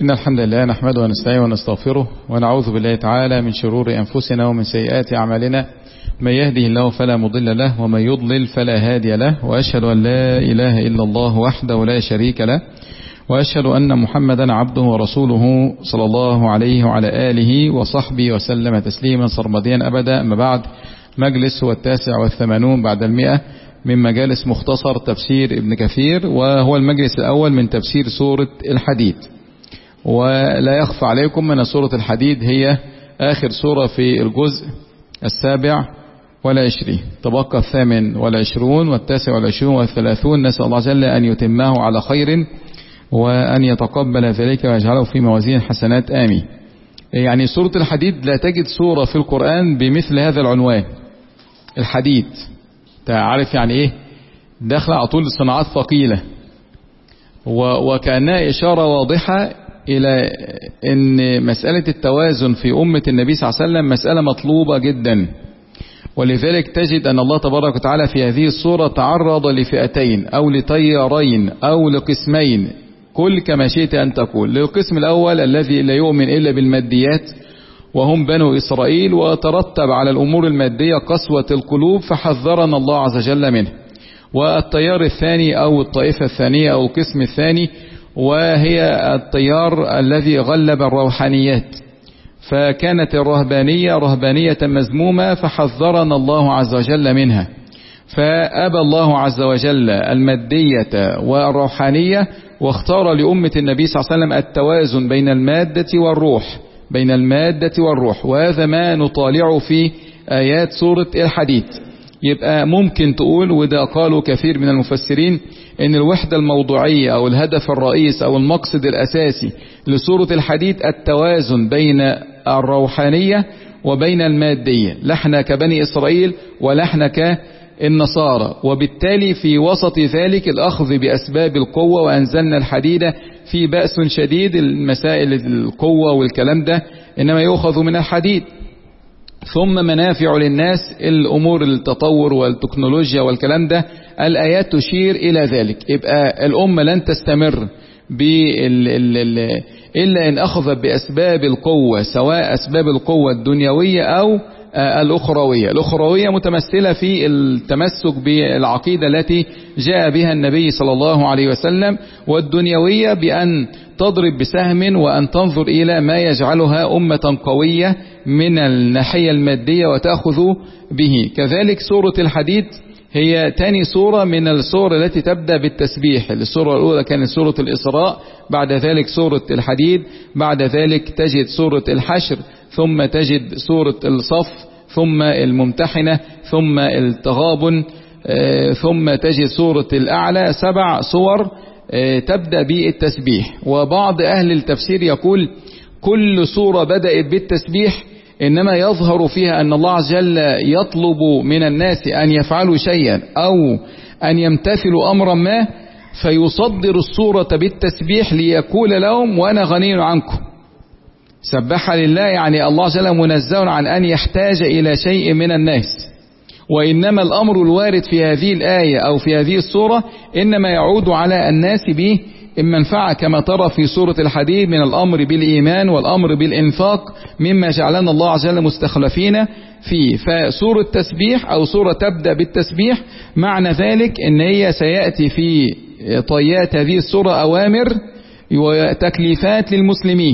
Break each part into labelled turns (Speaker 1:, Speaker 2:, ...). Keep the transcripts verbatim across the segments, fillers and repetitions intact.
Speaker 1: إن الحمد لله نحمده ونستعينه ونستغفره ونعوذ بالله تعالى من شرور أنفسنا ومن سيئات أعمالنا. من يهده الله فلا مضل له ومن يضلل فلا هادي له، وأشهد أن لا إله إلا الله وحده لا شريك له، وأشهد أن محمدا عبده ورسوله صلى الله عليه وعلى آله وصحبه وسلم تسليما سرمديا أبدا. أما بعد، مجلس هو التاسع والثمانون بعد المئة من مجالس مختصر تفسير ابن كثير، وهو المجلس الأول من تفسير سورة الحديد. ولا يخفى عليكم أن سورة الحديد هي آخر سورة في الجزء السابع والعشرين، تبقى الثامن والعشرون والتاسع والعشرون والثلاثون. نسأل الله جل أن يتمه على خير وأن يتقبل ذلك ويجعله في موازين حسنات آمين. يعني سورة الحديد لا تجد سورة في القرآن بمثل هذا العنوان، الحديد. تعرف يعني إيه؟ داخل على طول الصناعات ثقيلة، وكأنها إشارة واضحة إلى أن مسألة التوازن في أمة النبي صلى الله عليه وسلم مسألة مطلوبة جدا. ولذلك تجد أن الله تبارك وتعالى في هذه الصورة تعرض لفئتين أو لتيارين أو لقسمين، كل كما شئت أن تقول. للقسم الأول الذي لا يؤمن إلا بالماديات، وهم بنو إسرائيل، وترتب على الأمور المادية قسوة القلوب فحذرنا الله عز وجل منه. والتيار الثاني أو الطائفة الثانية أو القسم الثاني، وهي التيار الذي غلب الروحانيات، فكانت الرهبانية رهبانية مذمومة فحذرنا الله عز وجل منها. فأبى الله عز وجل المادية والروحانية، واختار لأمة النبي صلى الله عليه وسلم التوازن بين المادة والروح، بين المادة والروح. وهذا ما نطالع في آيات سورة الحديد. يبقى ممكن تقول، وده قالوا كثير من المفسرين، ان الوحدة الموضوعية او الهدف الرئيس او المقصد الاساسي لسورة الحديد التوازن بين الروحانية وبين المادية، لحنا كبني اسرائيل ولحنا كالنصارى. وبالتالي في وسط ذلك الاخذ باسباب القوة، وانزلنا الحديد في بأس شديد. المسائل القوة والكلام ده انما يؤخذ من الحديد. ثم منافع للناس، الأمور التطور والتكنولوجيا والكلام ده، الآيات تشير إلى ذلك. يبقى الأمة لن تستمر إلا إن أخذت بأسباب القوة، سواء أسباب القوة الدنيوية أو الأخروية. الأخروية متمثلة في التمسك بالعقيدة التي جاء بها النبي صلى الله عليه وسلم، والدنيوية بأن تضرب بسهم وأن تنظر إلى ما يجعلها أمة قوية من الناحية المادية وتأخذ به. كذلك سورة الحديد هي تاني سورة من السور التي تبدأ بالتسبيح. السورة الأولى كانت سورة الإسراء، بعد ذلك سورة الحديد، بعد ذلك تجد سورة الحشر، ثم تجد سورة الصف، ثم الممتحنة، ثم التغابن، ثم تجد سورة الأعلى. سبع صور تبدأ بالتسبيح. وبعض أهل التفسير يقول كل سورة بدأت بالتسبيح إنما يظهر فيها أن الله عز وجل يطلب من الناس أن يفعلوا شيئا أو أن يمتثلوا أمرا ما، فيصدر السورة بالتسبيح ليقول لهم وأنا غني عنكم. سبح لله، يعني الله عز وجل منزه عن أن يحتاج إلى شيء من الناس. وإنما الأمر الوارد في هذه الآية أو في هذه السورة إنما يعود على الناس به المنفعة، كما ترى في سورة الحديد من الأمر بالإيمان والأمر بالإنفاق مما جعلنا الله عز وجل مستخلفين فيه. فسورة تسبيح أو سورة تبدأ بالتسبيح، معنى ذلك إن هي سيأتي في طيات هذه السورة أوامر وتكليفات للمسلمين،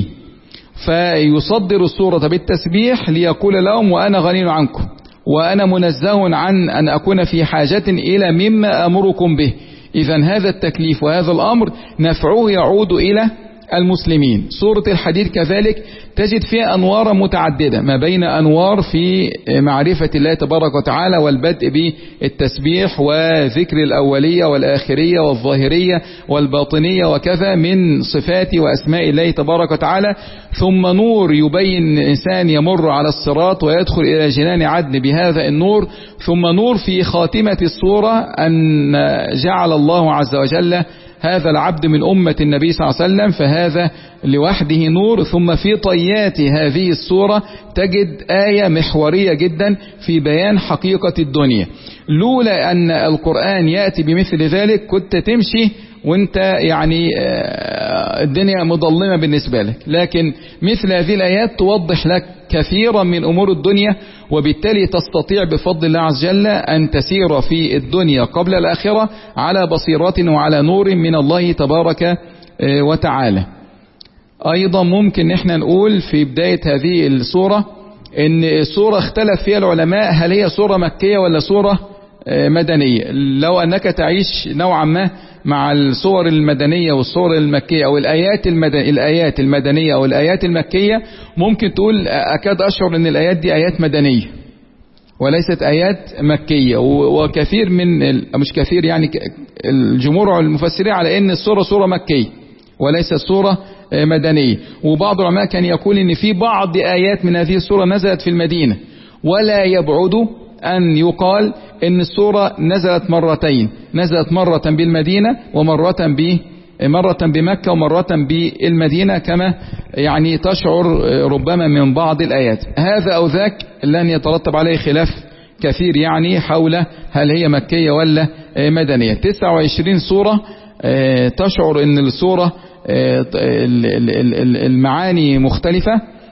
Speaker 1: فيصدر السورة بالتسبيح ليقول لهم وأنا غني عنكم، وأنا منزه عن أن أكون في حاجة إلى مما أمركم به. إذن هذا التكليف وهذا الأمر نفعه يعود إلى المسلمين. سورة الحديد كذلك تجد فيها أنوار متعددة، ما بين أنوار في معرفة الله تبارك وتعالى والبدء بالتسبيح وذكر الأولية والآخرية والظاهرية والباطنية وكذا من صفات وأسماء الله تبارك وتعالى. ثم نور يبين الإنسان يمر على الصراط ويدخل إلى جنان عدن بهذا النور. ثم نور في خاتمة السورة أن جعل الله عز وجل هذا العبد من أمة النبي صلى الله عليه وسلم، فهذا لوحده نور. ثم في طيات هذه السورة تجد آية محورية جدا في بيان حقيقة الدنيا. لولا أن القرآن يأتي بمثل ذلك كنت تمشي وانت يعني الدنيا مظلمة بالنسبة لك، لكن مثل هذه الآيات توضح لك كثيرا من أمور الدنيا، وبالتالي تستطيع بفضل الله عز وجل أن تسير في الدنيا قبل الآخرة على بصيرة وعلى نور من الله تبارك وتعالى. أيضا ممكن احنا نقول في بداية هذه السورة ان السورة اختلف فيها العلماء هل هي سورة مكية ولا سورة مدنية. لو أنك تعيش نوعا ما مع الصور المدنية والصور المكية أو الآيات المدنية, الآيات المدنية أو الآيات المكية، ممكن تقول أكاد أشعر أن الآيات دي آيات مدنية وليست آيات مكية. وكثير من مش كثير يعني الجمهور المفسرين على أن السورة سورة مكية وليست سورة مدنية. وبعض العلماء كان يقول أن في بعض آيات من هذه السورة نزلت في المدينة، ولا يبعد أن يقال إن السورة نزلت مرتين، نزلت مرة بالمدينة ومرة ب مرة بمكة ومرة بالمدينة، كما يعني تشعر ربما من بعض الآيات. هذا أو ذاك لن يترتب عليه خلاف كثير يعني حول هل هي مكية ولا مدنية. تسعة وعشرين سورة تشعر إن السورة المعاني مختلفة،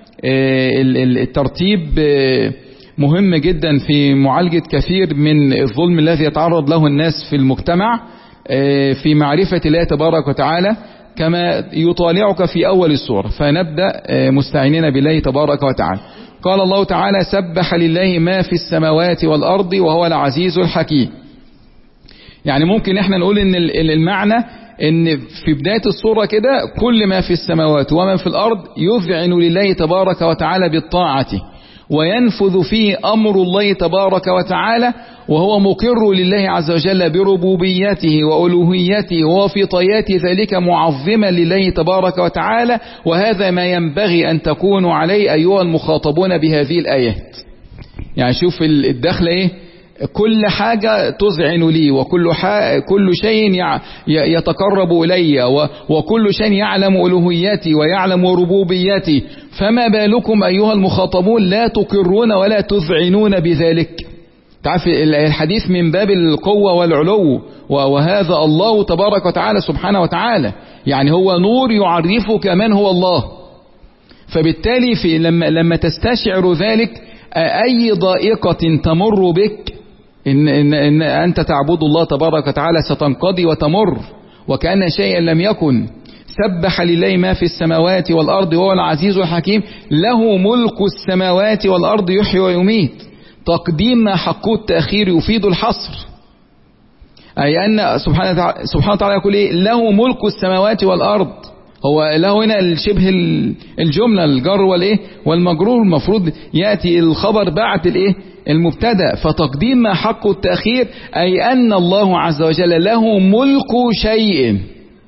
Speaker 1: الترتيب مهم جدا في معالجة كثير من الظلم الذي يتعرض له الناس في المجتمع في معرفة الله تبارك وتعالى كما يطالعك في أول السورة. فنبدأ مستعينين بالله تبارك وتعالى. قال الله تعالى: سبح لله ما في السماوات والأرض وهو العزيز الحكيم. يعني ممكن احنا نقول ان المعنى ان في بداية السورة كده كل ما في السماوات وما في الأرض يذعن لله تبارك وتعالى بالطاعة، وينفذ فيه أمر الله تبارك وتعالى، وهو مقر لله عز وجل بربوبيته وألوهيته وفي طيات ذلك معظما لله تبارك وتعالى. وهذا ما ينبغي أن تكونوا عليه أيها المخاطبون بهذه الآيات. يعني شوف الدخل إيه، كل حاجة تذعن لي، وكل كل شيء يتقرب إلي، وكل شيء يعلم ألوهيتي ويعلم ربوبيتي، فما بالكم أيها المخاطبون لا تقرون ولا تذعنون بذلك. تعرف الحديث من باب القوة والعلو، وهذا الله تبارك وتعالى سبحانه وتعالى، يعني هو نور يعرفك من هو الله. فبالتالي في لما, لما تستشعر ذلك أي ضائقة تمر بك إن, إن, إن أنت تعبد الله تبارك وتعالى ستنقضي وتمر وكأن شيئا لم يكن. سبح لله ما في السماوات والأرض وهو العزيز الحكيم، له ملك السماوات والأرض يحيي ويميت. تقديم ما حقه التأخير يفيد الحصر، أي أن سبحانه وتعالى يقول إيه؟ له ملك السماوات والأرض. هو له هنا الشبه الجملة الجر والإيه والمجرور، المفروض يأتي الخبر بعد الإيه المبتدأ. فتقديم ما حقه التأخير أي أن الله عز وجل له ملك شيء،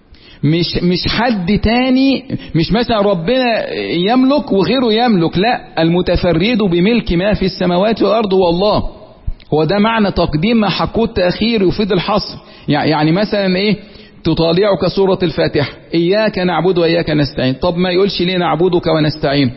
Speaker 1: مش مش حد تاني، مش مثلا ربنا يملك وغيره يملك، لا، المتفرد بملك ما في السماوات والأرض هو الله. هو ده معنى تقديم ما حقه التأخير يفيد الحصر. يعني مثلا إيه، تطالعك سورة الفاتحة إياك نعبد وإياك نستعين، طب ما يقولش ليه نعبدك ونستعينك؟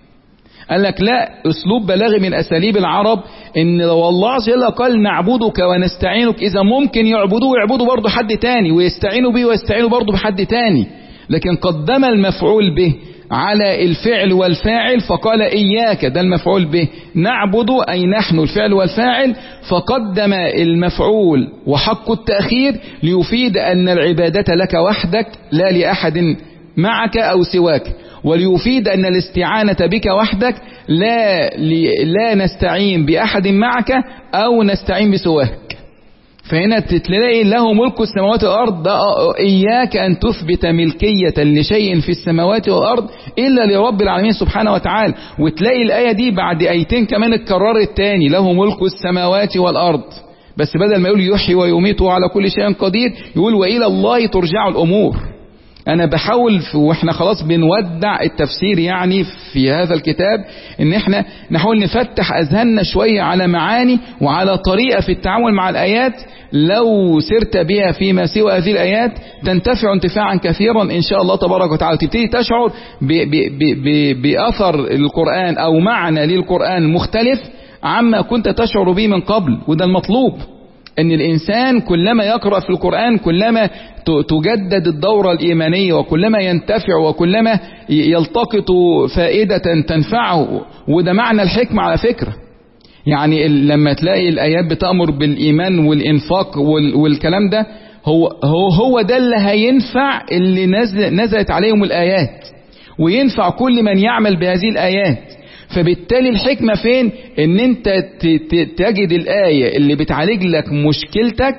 Speaker 1: قال لك لا، أسلوب بلاغي من أساليب العرب، إن لو الله عز وجل قال نعبدك ونستعينك، إذا ممكن يعبدوه ويعبدوا برضه حد تاني، ويستعينوا به ويستعينوا برضه بحد تاني، لكن قدم المفعول به على الفعل والفاعل فقال إياك، ده المفعول به، نعبد أي نحن الفعل والفاعل، فقدم المفعول وحق التأخير ليفيد أن العبادة لك وحدك لا لأحد معك أو سواك، وليفيد أن الاستعانة بك وحدك لا, لا نستعين بأحد معك أو نستعين بسواك. فهنا تلاقي له ملك السماوات والأرض، إياك أن تثبت ملكية لشيء في السماوات والأرض إلا لرب العالمين سبحانه وتعالى. وتلاقي الآية دي بعد آيتين كمان اتكررت تاني، له ملك السماوات والأرض، بس بدل ما يقول يحيي ويميت على كل شيء قدير يقول وإلى الله ترجع الأمور. أنا بحاول وإحنا خلاص بنودع التفسير يعني في هذا الكتاب إن إحنا نحاول نفتح أذهاننا شوية على معاني وعلى طريقة في التعامل مع الآيات، لو سرت بها فيما سوى هذه الآيات تنتفع انتفاعا كثيرا إن شاء الله تبارك وتعالى، تبتدي تشعر ب ب ب بأثر القرآن أو معنى للقرآن مختلف عما كنت تشعر به من قبل. وده المطلوب، ان الانسان كلما يقرأ في القرآن كلما تجدد الدورة الايمانية، وكلما ينتفع، وكلما يلتقط فائدة تنفعه. وده معنى الحكمة على فكرة. يعني لما تلاقي الايات بتأمر بالايمان والانفاق والكلام ده، هو هو هو ده اللي هينفع اللي نزلت عليهم الايات، وينفع كل من يعمل بهذه الايات. فبالتالي الحكمة فين؟ ان انت تجد الآية اللي بتعالج لك مشكلتك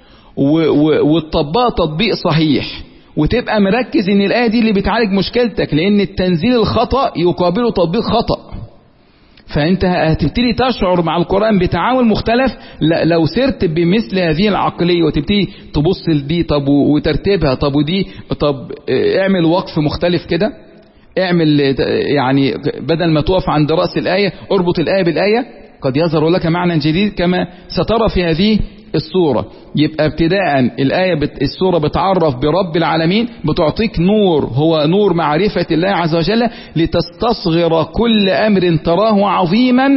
Speaker 1: وتطبقها تطبيق صحيح، وتبقى مركز ان الآية دي اللي بتعالج مشكلتك، لان التنزيل الخطأ يقابله تطبيق خطأ. فانت هتبتدي تشعر مع القرآن بتعامل مختلف لو سرت بمثل هذه العقلية، وتبتدي تبص لدي طب وترتيبها، طب ودي طب اعمل وقف مختلف كده، اعمل يعني بدل ما تقف عند رأس الآية اربط الآية بالآية، قد يظهر لك معنى جديد كما سترى في هذه السورة. يبقى ابتداء الآية بت السورة بتعرف برب العالمين، بتعطيك نور هو نور معرفة الله عز وجل، لتستصغر كل أمر تراه عظيما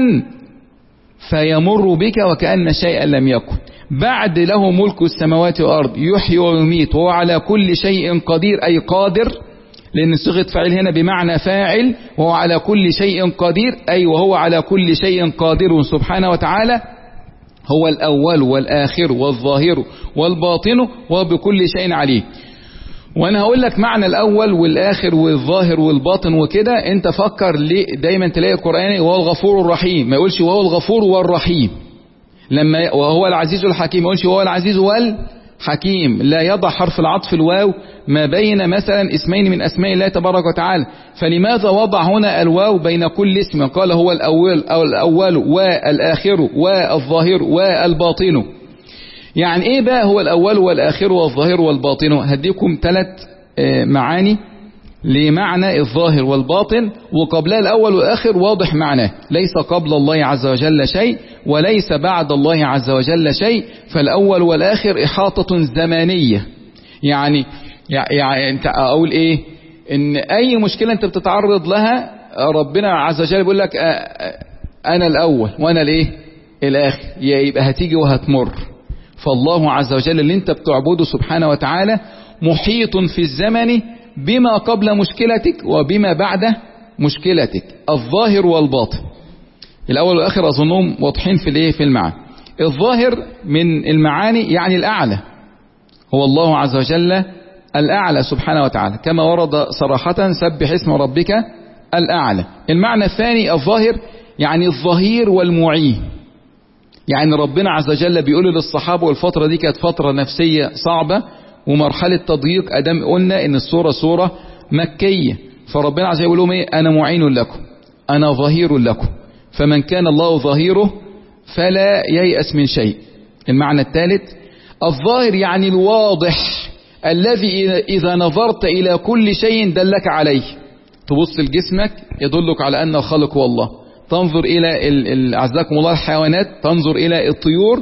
Speaker 1: فيمر بك وكأن شيئا لم يكن. بعد له ملك السماوات والأرض يحيي ويميت وهو على كل شيء قدير، أي قادر، لأن صيغة فاعل هنا بمعنى فاعل، وهو على كل شيء قدير، أي وهو على كل شيء قادر سبحانه وتعالى. هو الأول والآخر والظاهر والباطن وبكل شيء عليه. وأنا هقول لك معنى الأول والآخر والظاهر والباطن وكده. أنت فكر ليه دايما تلاقي القرآن وهو الغفور الرحيم، ما يقولش وهو الغفور والرحيم. لما وهو العزيز الحكيم ما يقولش وهو العزيز والحكيم. لا يضع حرف العطف الواو ما بين مثلا اسمين من أسماء الله تبارك وتعالى. فلماذا وضع هنا الواو بين كل اسم؟ قال هو الأول أو الأول والآخر والظاهر والباطن. يعني ايه بقى هو الأول والآخر والظاهر والباطن؟ هديكم ثلاث معاني لمعنى الظاهر والباطن، وقبلها الأول والآخر واضح معناه. ليس قبل الله عز وجل شيء، وليس بعد الله عز وجل شيء. فالأول والآخر إحاطة زمانية. يعني يعني انت اقول ايه؟ ان اي مشكلة انت بتتعرض لها ربنا عز وجل بيقول لك انا الاول وانا الايه الاخر، يبقى هتيجي وهتمر. فالله عز وجل اللي انت بتعبده سبحانه وتعالى محيط في الزمن بما قبل مشكلتك وبما بعد مشكلتك، الظاهر والباطن. الاول والاخر اظنهم واضحين في الايه في المعنى. الظاهر من المعاني يعني الاعلى، هو الله عز وجل الأعلى سبحانه وتعالى، كما ورد صراحة سبح اسم ربك الأعلى. المعنى الثاني الظاهر يعني الظهير والمعين. يعني ربنا عز وجل بيقول للصحابة، والفترة دي كانت فترة نفسية صعبة ومرحلة تضييق، أدام قلنا إن السورة سورة مكية، فربنا عز وجل يقول لهم إيه؟ أنا معين لكم، أنا ظهير لكم، فمن كان الله ظهيره فلا ييأس من شيء. المعنى الثالث الظاهر يعني الواضح، الذي إذا نظرت إلى كل شيء دلك عليه. تبص لجسمك يدلك على أن الخالق هو الله، تنظر إلى أعزكم الله الحيوانات، تنظر إلى الطيور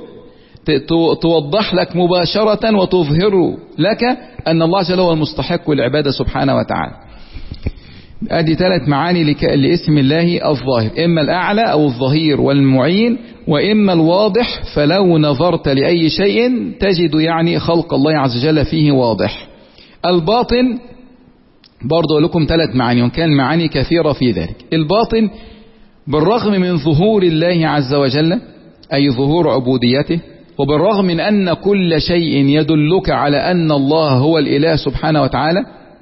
Speaker 1: توضح لك مباشرة وتظهر لك أن الله جل هو المستحق العبادة سبحانه وتعالى. ادي ثلاث معاني لاسم الله الظاهر، اما الاعلى او الظهير والمعين، واما الواضح فلو نظرت لاي شيء تجد يعني خلق الله عز وجل فيه واضح. الباطن برضو لكم ثلاث معاني، وكان معاني كثيرة في ذلك. الباطن بالرغم من ظهور الله عز وجل اي ظهور عبوديته، وبالرغم من ان كل شيء يدلك على ان الله هو الاله سبحانه وتعالى،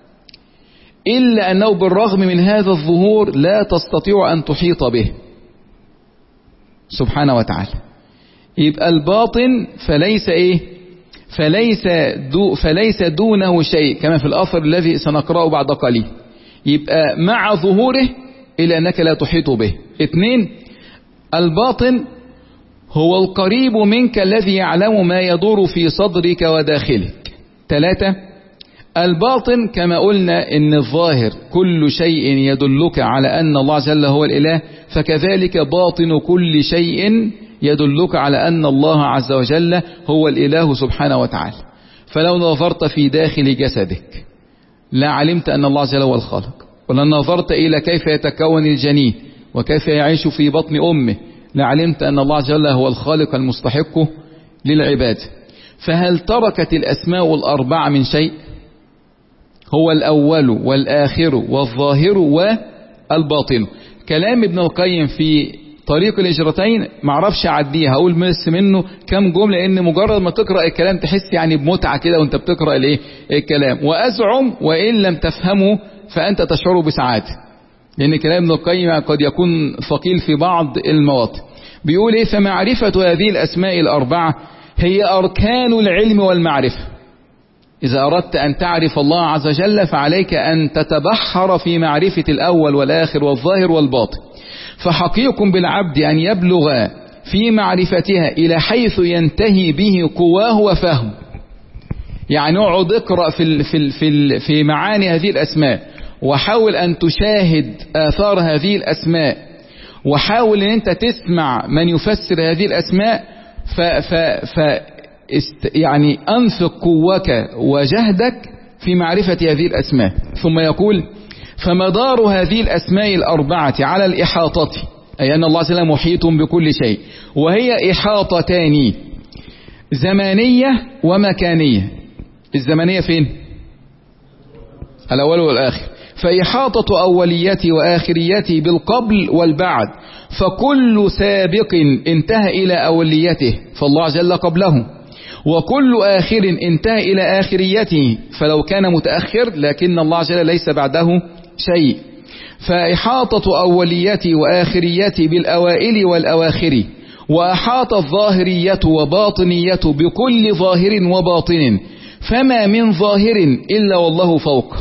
Speaker 1: إلا أنه بالرغم من هذا الظهور لا تستطيع أن تحيط به سبحانه وتعالى. يبقى الباطن فليس إيه؟ فليس, دو فليس دونه شيء، كما في الآثر الذي سنقرأه بعد قليل. يبقى مع ظهوره إلا أنك لا تحيط به. اثنين، الباطن هو القريب منك الذي يعلم ما يدور في صدرك وداخلك. ثلاثة، الباطن كما قلنا ان الظاهر كل شيء يدلك على ان الله جل هو الاله، فكذلك باطن كل شيء يدلك على ان الله عز وجل هو الاله سبحانه وتعالى. فلو نظرت في داخل جسدك لا علمت ان الله جل هو الخالق، ولو نظرت الى كيف يتكون الجنين وكيف يعيش في بطن امه لا علمت ان الله جل هو الخالق المستحق للعباد. فهل تركت الأسماء الأربعة من شيء؟ هو الأول والآخر والظاهر والباطن. كلام ابن القيم في طريق الهجرتين معرفش أعديها، هقول بس منه كم جملة، لأن مجرد ما تقرأ الكلام تحس يعني بمتعة كده وانت بتقرأ الايه الكلام. وأزعم وإن لم تفهمه فأنت تشعر بسعادة، لأن كلام ابن القيم قد يكون ثقيل في بعض المواطن. بيقول ايه؟ فمعرفة هذه الأسماء الأربعة هي أركان العلم والمعرفة. إذا أردت أن تعرف الله عز وجل فعليك أن تتبحر في معرفة الأول والآخر والظاهر والباطن. فحقيق بالعبد أن يبلغ في معرفتها إلى حيث ينتهي به قواه وفهمه. يعني اقعد اقرأ في في في في معاني هذه الأسماء، وحاول أن تشاهد آثار هذه الأسماء، وحاول أن أنت تسمع من يفسر هذه الأسماء، ف ف ف يعني أنفق قوك وجهدك في معرفة هذه الأسماء. ثم يقول فمدار هذه الأسماء الأربعة على الإحاطة، أي أن الله عز وجل محيط بكل شيء، وهي إحاطتان زمانية ومكانية. الزمانية فين؟ الأول والآخر. فإحاطة أوليتي وآخريتي بالقبل والبعد، فكل سابق انتهى إلى أوليته فالله عز وجل قبله، وكل آخر انتهى إلى آخريته فلو كان متأخر لكن الله عز وجل ليس بعده شيء. فإحاطة أوليتي وآخريتي بالأوائل والأواخر، وأحاط الظاهرية وباطنية بكل ظاهر وباطن، فما من ظاهر إلا والله فوق.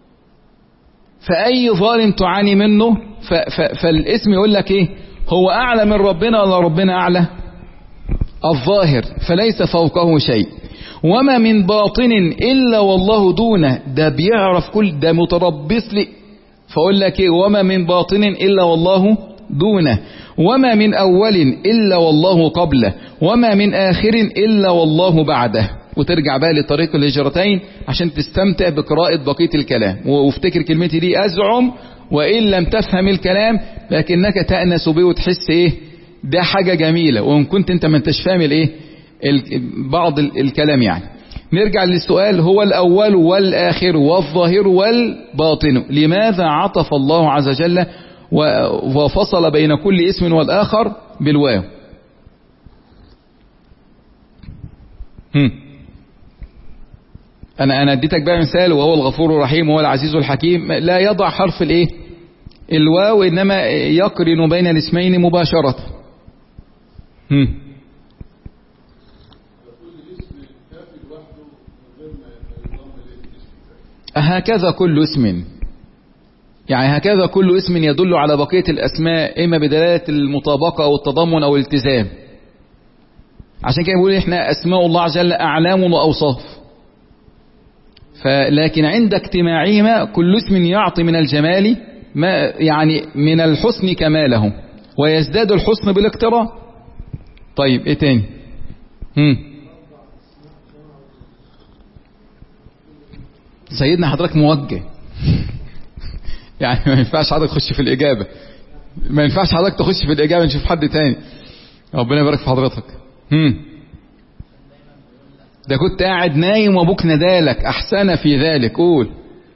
Speaker 1: فأي ظاهر تعاني منه فالاسم يقول لك إيه؟ هو أعلى من ربنا ولا ربنا أعلى؟ الظاهر، فليس فوقه شيء. وما من باطن إلا والله دونه، ده بيعرف كل ده، متربص لي. فأقول لك إيه؟ وما من باطن إلا والله دونه، وما من أول إلا والله قبله، وما من آخر إلا والله بعده. وترجع بقى لطريق الهجرتين عشان تستمتع بقراءة بقية الكلام. وافتكر كلمتي دي، أزعم وإن لم تفهم الكلام لكنك تأنس به وتحس إيه ده حاجة جميلة، وإن كنت أنت ما انتش فاهم الإيه بعض الكلام. يعني نرجع للسؤال، هو الأول والآخر والظاهر والباطن، لماذا عطف الله عز وجل وفصل بين كل اسم والآخر بالواو؟ هم. أنا أنا اديتك بقى مثال، وهو الغفور الرحيم وهو العزيز الحكيم، لا يضع حرف الإيه الواو، إنما يقرن بين الاسمين مباشرة. هم. هكذا كل اسم، يعني هكذا كل اسم يدل على بقية الأسماء، إما بدلالة المطابقة أو التضمن أو الالتزام. عشان كده بيقول إحنا أسماء الله عز وجل أعلام وأوصاف، فلكن عند اجتماعهما كل اسم يعطي من الجمال ما يعني من الحسن كماله، ويزداد الحسن بالاقتران. طيب إيه تاني؟ هم. سيدنا حضرتك موجه يعني ما ينفعش حضرتك تخش في الإجابة، ما ينفعش حضرتك تخش في الإجابة، نشوف حد تاني. ربنا يبارك في حضرتك. هم. ده كنت قاعد نايم وابوك ندالك، أحسن في ذلك، قول.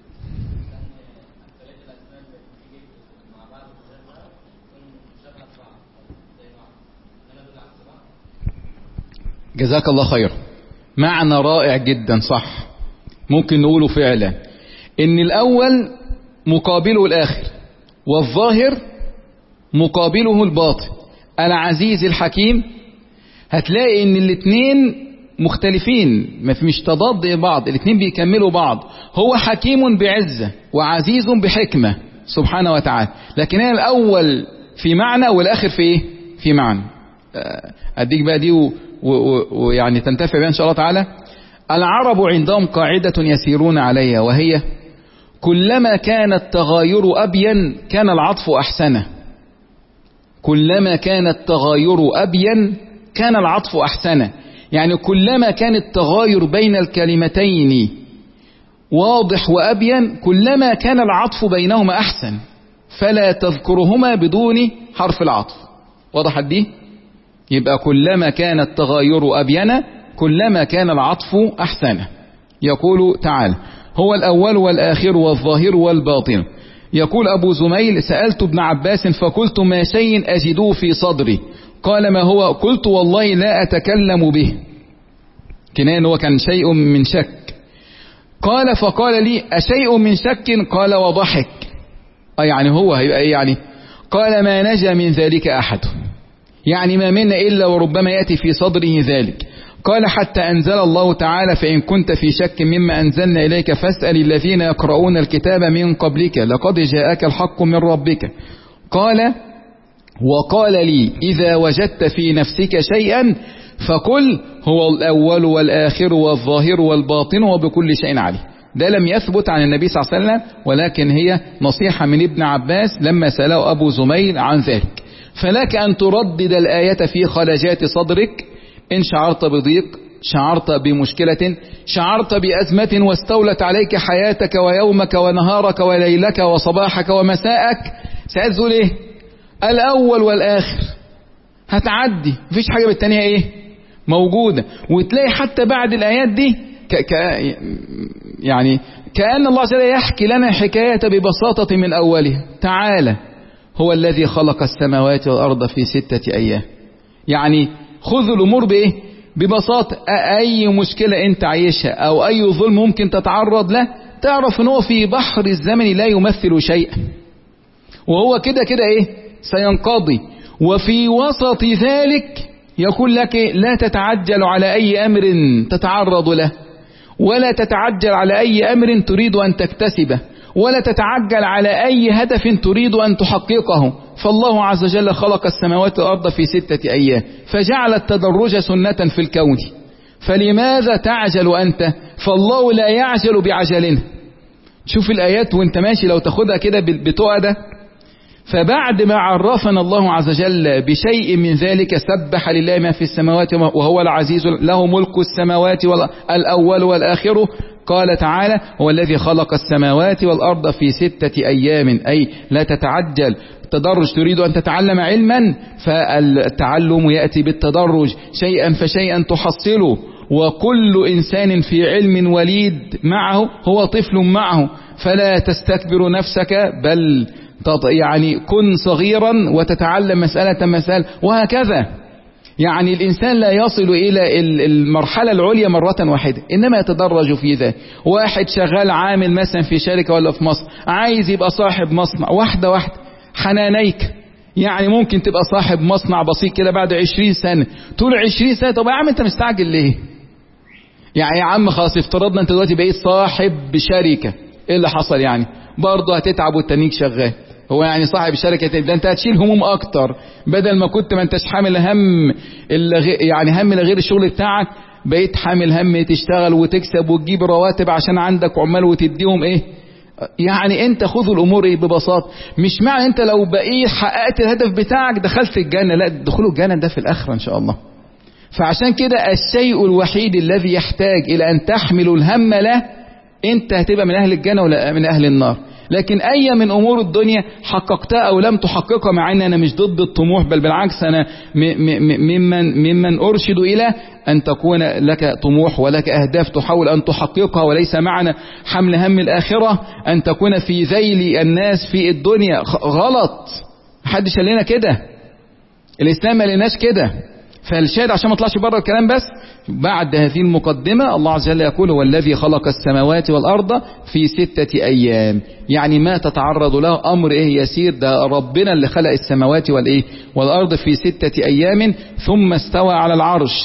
Speaker 1: جزاك الله خير، معنى رائع جدا، صح، ممكن نقوله فعلا، ان الأول مقابله الآخر، والظاهر مقابله الباطن. العزيز الحكيم، هتلاقي ان الاثنين مختلفين، ما في مش تضاد بعض، الاثنين بيكملوا بعض. هو حكيم بعزة وعزيز بحكمة سبحانه وتعالى، لكن هي الأول في معنى والآخر في ايه؟ في معنى. أديك بقى دي ويعني تنتفع بها إن شاء الله تعالى. العرب عندهم قاعدة يسيرون عليها، وهي كلما كان التغاير أبين كان العطف أحسنه. كلما كان التغاير أبين كان العطف أحسنه، يعني كلما كان التغاير بين الكلمتين واضح وأبين كلما كان العطف بينهما أحسن، فلا تذكرهما بدون حرف العطف. وضحت دي؟ يبقى كلما كان التغاير أبين كلما كان العطف أحسن. يقول تعالى: هو الأول والآخر والظاهر والباطن. يقول أبو زميل: سألت ابن عباس فقلت: ما شيء أجده في صدري؟ قال: ما هو؟ قلت: والله لا أتكلم به. كنان هو كان شيء من شك. قال: فقال لي: أشيء من شك؟ قال: وضحك. أه يعني هو هيبقى إيه يعني؟ قال: ما نجا من ذلك أحد، يعني ما منا إلا وربما يأتي في صدره ذلك. قال: حتى أنزل الله تعالى: فإن كنت في شك مما أنزلنا إليك فاسأل الذين يقرؤون الكتاب من قبلك لقد جاءك الحق من ربك. قال: وقال لي: إذا وجدت في نفسك شيئا فقل هو الأول والآخر والظاهر والباطن وبكل شيء عليه. ده لم يثبت عن النبي صلى الله عليه وسلم، ولكن هي نصيحة من ابن عباس لما سأله أبو زميل عن ذلك. فلك أن تردد الآية في خلجات صدرك إن شعرت بضيق، شعرت بمشكلة، شعرت بأزمة واستولت عليك حياتك ويومك ونهارك وليلك وصباحك ومساءك. سأزول إيه؟ الأول والآخر، هتعدي، مفيش حاجة بالتانية إيه موجودة. وتلاقي حتى بعد الآيات دي ك... ك... يعني كأن الله عز وجل يحكي لنا حكاية ببساطة من أولها. تعالى: هو الذي خلق السماوات والأرض في ستة أيام. يعني خذ الأمور بإيه؟ ببساطة. أي مشكلة أنت عايشها أو أي ظلم ممكن تتعرض له، تعرف أنه في بحر الزمن لا يمثل شيئا، وهو كده كده إيه سينقضي. وفي وسط ذلك يقول لك: لا تتعجل على أي أمر تتعرض له، ولا تتعجل على أي أمر تريد أن تكتسبه، ولا تتعجل على أي هدف تريد أن تحققه. فالله عز وجل خلق السماوات والأرض في ستة أيام، فجعل التدرج سنة في الكون. فلماذا تعجل أنت؟ فالله لا يعجل بعجلنا. شوف الآيات وانت ماشي لو تاخدها كده بتقعد. فبعد ما عرفنا الله عز وجل بشيء من ذلك، سبح لله ما في السماوات وهو العزيز له ملك السماوات الأول والآخر. قال تعالى: هو الذي خلق السماوات والأرض في ستة أيام، أي لا تتعجل. التدرج تريد أن تتعلم علما، فالتعلم يأتي بالتدرج، شيئا فشيئا تحصله. وكل إنسان في علم وليد معه هو طفل معه، فلا تستكبر نفسك، بل يعني كن صغيرا وتتعلم مسألة مسألة، وهكذا. يعني الإنسان لا يصل إلى المرحلة العليا مرة واحدة، إنما يتدرج في ذلك. واحد شغال عامل مثلا في شركة ولا في مصر، عايز يبقى صاحب مصنع، واحدة واحدة حنانيك. يعني ممكن تبقى صاحب مصنع بسيط كده بعد عشرين سنة، طول عشرين سنة. طب يا عم انت مستعجل ليه؟ يعني يا عم خلاص افترضنا انت دلوقتي بقيت صاحب شركة، ايه اللي حصل يعني؟ برضه هتتعب والتانيك شغال. هو يعني صاحب الشركة ده انت هتشيل هموم اكتر، بدل ما كنت ما انتش حامل هم يعني هم لغير الشغل بتاعك، بقيت حامل هم تشتغل وتكسب وتجيب رواتب عشان عندك عمال وتديهم ايه. يعني انت خذ الامور ايه ببساطة. مش معنى انت لو بقيت حققت الهدف بتاعك دخلت الجنة، لا، دخول الجنة ده في الاخرة ان شاء الله. فعشان كده الشيء الوحيد الذي يحتاج الى ان تحمل الهم له، انت هتبقى من اهل الجنة ولا من اهل النار. لكن اي من امور الدنيا حققتها او لم تحققها، مع ان انا مش ضد الطموح، بل بالعكس انا ممن ممن ارشد الى ان تكون لك طموح ولك اهداف تحاول ان تحققها، وليس معنى حمل هم الاخره ان تكون في ذيل الناس في الدنيا. غلط، محدش قال لنا كده، الاسلام ما لناش كده. فالشاهد عشان ما اطلعش بره الكلام، بس بعد هذه المقدمة الله عز وجل يقول: هو الذي خلق السماوات والأرض في ستة أيام. يعني ما تتعرض له أمر إيه يسير، ده ربنا اللي خلق السماوات والإيه والأرض في ستة أيام ثم استوى على العرش.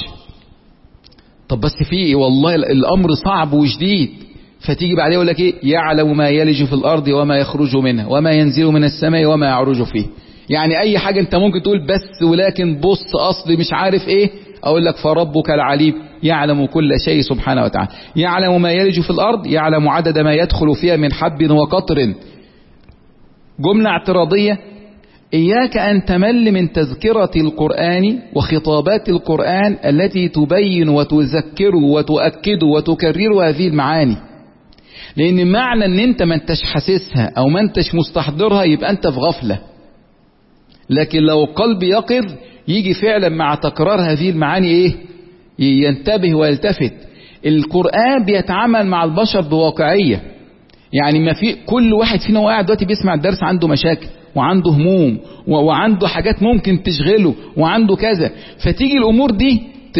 Speaker 1: طب بس في إيه؟ والله الأمر صعب وشديد. فتيجي بعدين يقول لك إيه؟ يعلم ما يلج في الأرض وما يخرج منها وما ينزل من السماء وما يعرج فيه. يعني اي حاجة انت ممكن تقول بس ولكن بص اصلي مش عارف ايه، اقول لك فربك العليم يعلم كل شيء سبحانه وتعالى. يعلم ما يلج في الارض، يعلم عدد ما يدخل فيها من حب وقطر. جملة اعتراضية: اياك ان تمل من تذكرة القرآن وخطابات القرآن التي تبين وتذكر وتؤكد وتكرر هذه المعاني، لان معنى ان انت ما انتش حاسسها او ما انتش مستحضرها يبقى انت في غفلة. لكن لو قلب يقظ يجي فعلا مع تكرار هذه المعاني ايه؟ ينتبه ويلتفت. القرآن بيتعامل مع البشر بواقعية، يعني ما في كل واحد فينا وقاعد دلوقتي بيسمع الدرس عنده مشاكل وعنده هموم وعنده حاجات ممكن تشغله وعنده كذا، فتيجي الأمور دي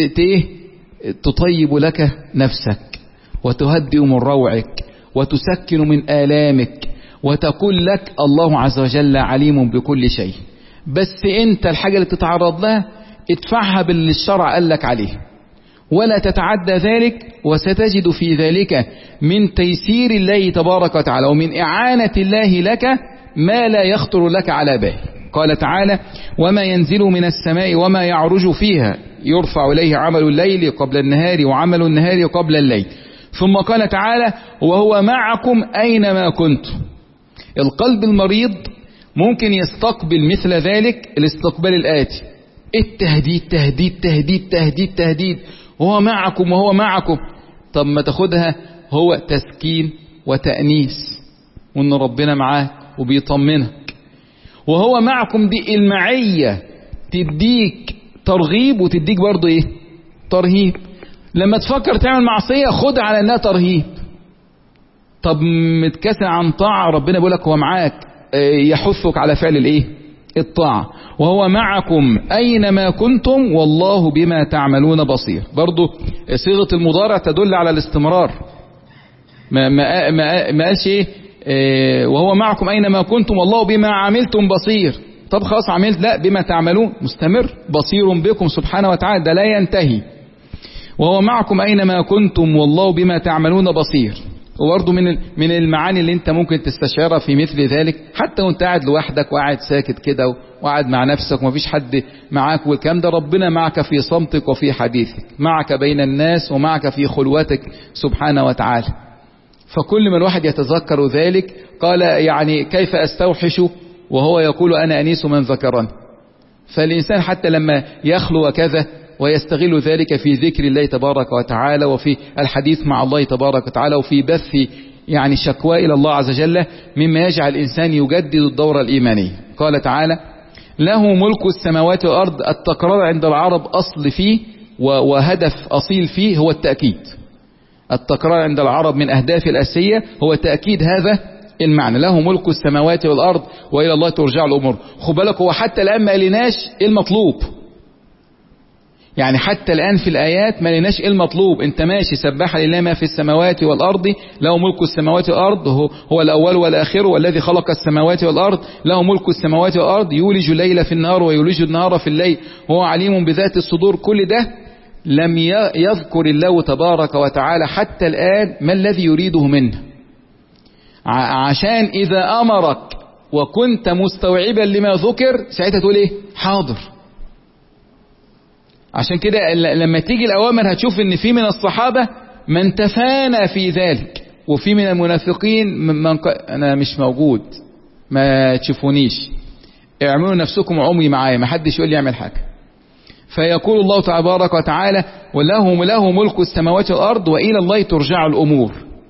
Speaker 1: تطيب لك نفسك وتهدئ من روعك وتسكن من آلامك وتقول لك الله عز وجل عليم بكل شيء. بس انت الحاجة اللي تتعرض لها ادفعها باللي الشرع قال لك عليه ولا تتعدى ذلك، وستجد في ذلك من تيسير الله تبارك وتعالى ومن إعانة الله لك ما لا يخطر لك على بال. قال تعالى: وما ينزل من السماء وما يعرج فيها يرفع إليه عمل الليل قبل النهار وعمل النهار قبل الليل. ثم قال تعالى: وهو معكم أينما كنتم. القلب المريض ممكن يستقبل مثل ذلك الاستقبال الآتي: التهديد تهديد تهديد تهديد تهديد، وهو معكم وهو معكم. طب ما تاخدها هو تسكين وتأنيس، وان ربنا معاك وبيطمنك. وهو معكم دي المعية تديك ترغيب وتديك برضو ايه؟ ترهيب. لما تفكر تعمل معصية خد على انها ترهيب. طب متكسر عن طاعة ربنا بيقولك هو معاك، يحثك على فعل الايه؟ الطاعة. وهو معكم أينما كنتم والله بما تعملون بصير. برضو صيغة المضارع تدل على الاستمرار. ما, ما, ما, ما قالش ايه؟ اه وهو معكم أينما كنتم والله بما عملتم بصير. طب خلاص عملت، لا، بما تعملون مستمر، بصير بكم سبحانه وتعالى، ده لا ينتهي. وهو معكم أينما كنتم والله بما تعملون بصير. وبرضه من من المعاني اللي انت ممكن تستشعرها في مثل ذلك، حتى وانت قاعد لوحدك وقاعد ساكت كده وقاعد مع نفسك ومفيش حد معاك والكلام ده، ربنا معك في صمتك وفي حديثك، معك بين الناس ومعك في خلوتك سبحانه وتعالى. فكل ما الواحد يتذكر ذلك قال يعني كيف استوحش وهو يقول أنا أنيس من ذكرني. فالإنسان حتى لما يخلو كذا ويستغل ذلك في ذكر الله تبارك وتعالى وفي الحديث مع الله تبارك وتعالى وفي بث يعني شكوى إلى الله عز وجل، مما يجعل الإنسان يجدد الدورة الإيمانية. قال تعالى: له ملك السماوات والأرض. التكرار عند العرب أصل فيه وهدف أصيل فيه هو التأكيد. التكرار عند العرب من أهداف الأساسية هو تأكيد هذا المعنى: له ملك السماوات والأرض وإلى الله ترجع الأمور. خد بالك هو حتى الآن ما قالناش إيه المطلوب، يعني حتى الآن في الآيات ما لناش إيه المطلوب. انت ماشي سبح لله ما في السماوات والأرض، له ملك السماوات والأرض، هو, هو الأول والآخر والذي خلق السماوات والأرض، له ملك السماوات والأرض، يولج الليل في النهار ويولج النهار في الليل وهو عليم بذات الصدور. كل ده لم يذكر الله تبارك وتعالى حتى الآن ما الذي يريده منه، عشان إذا أمرك وكنت مستوعبا لما ذكر ساعتها تقول إيه؟ حاضر. عشان كده لما تيجي الأوامر هتشوف ان في من الصحابة من تفانى في ذلك، وفي من المنافقين من ق... انا مش موجود، ما تشوفونيش، اعملوا نفسكم عمي معايا، ما حدش يقول لي اعمل حاجة. فيقول الله تبارك وتعالى: وله له ملك السماوات والأرض وإلى الله ترجع الأمور.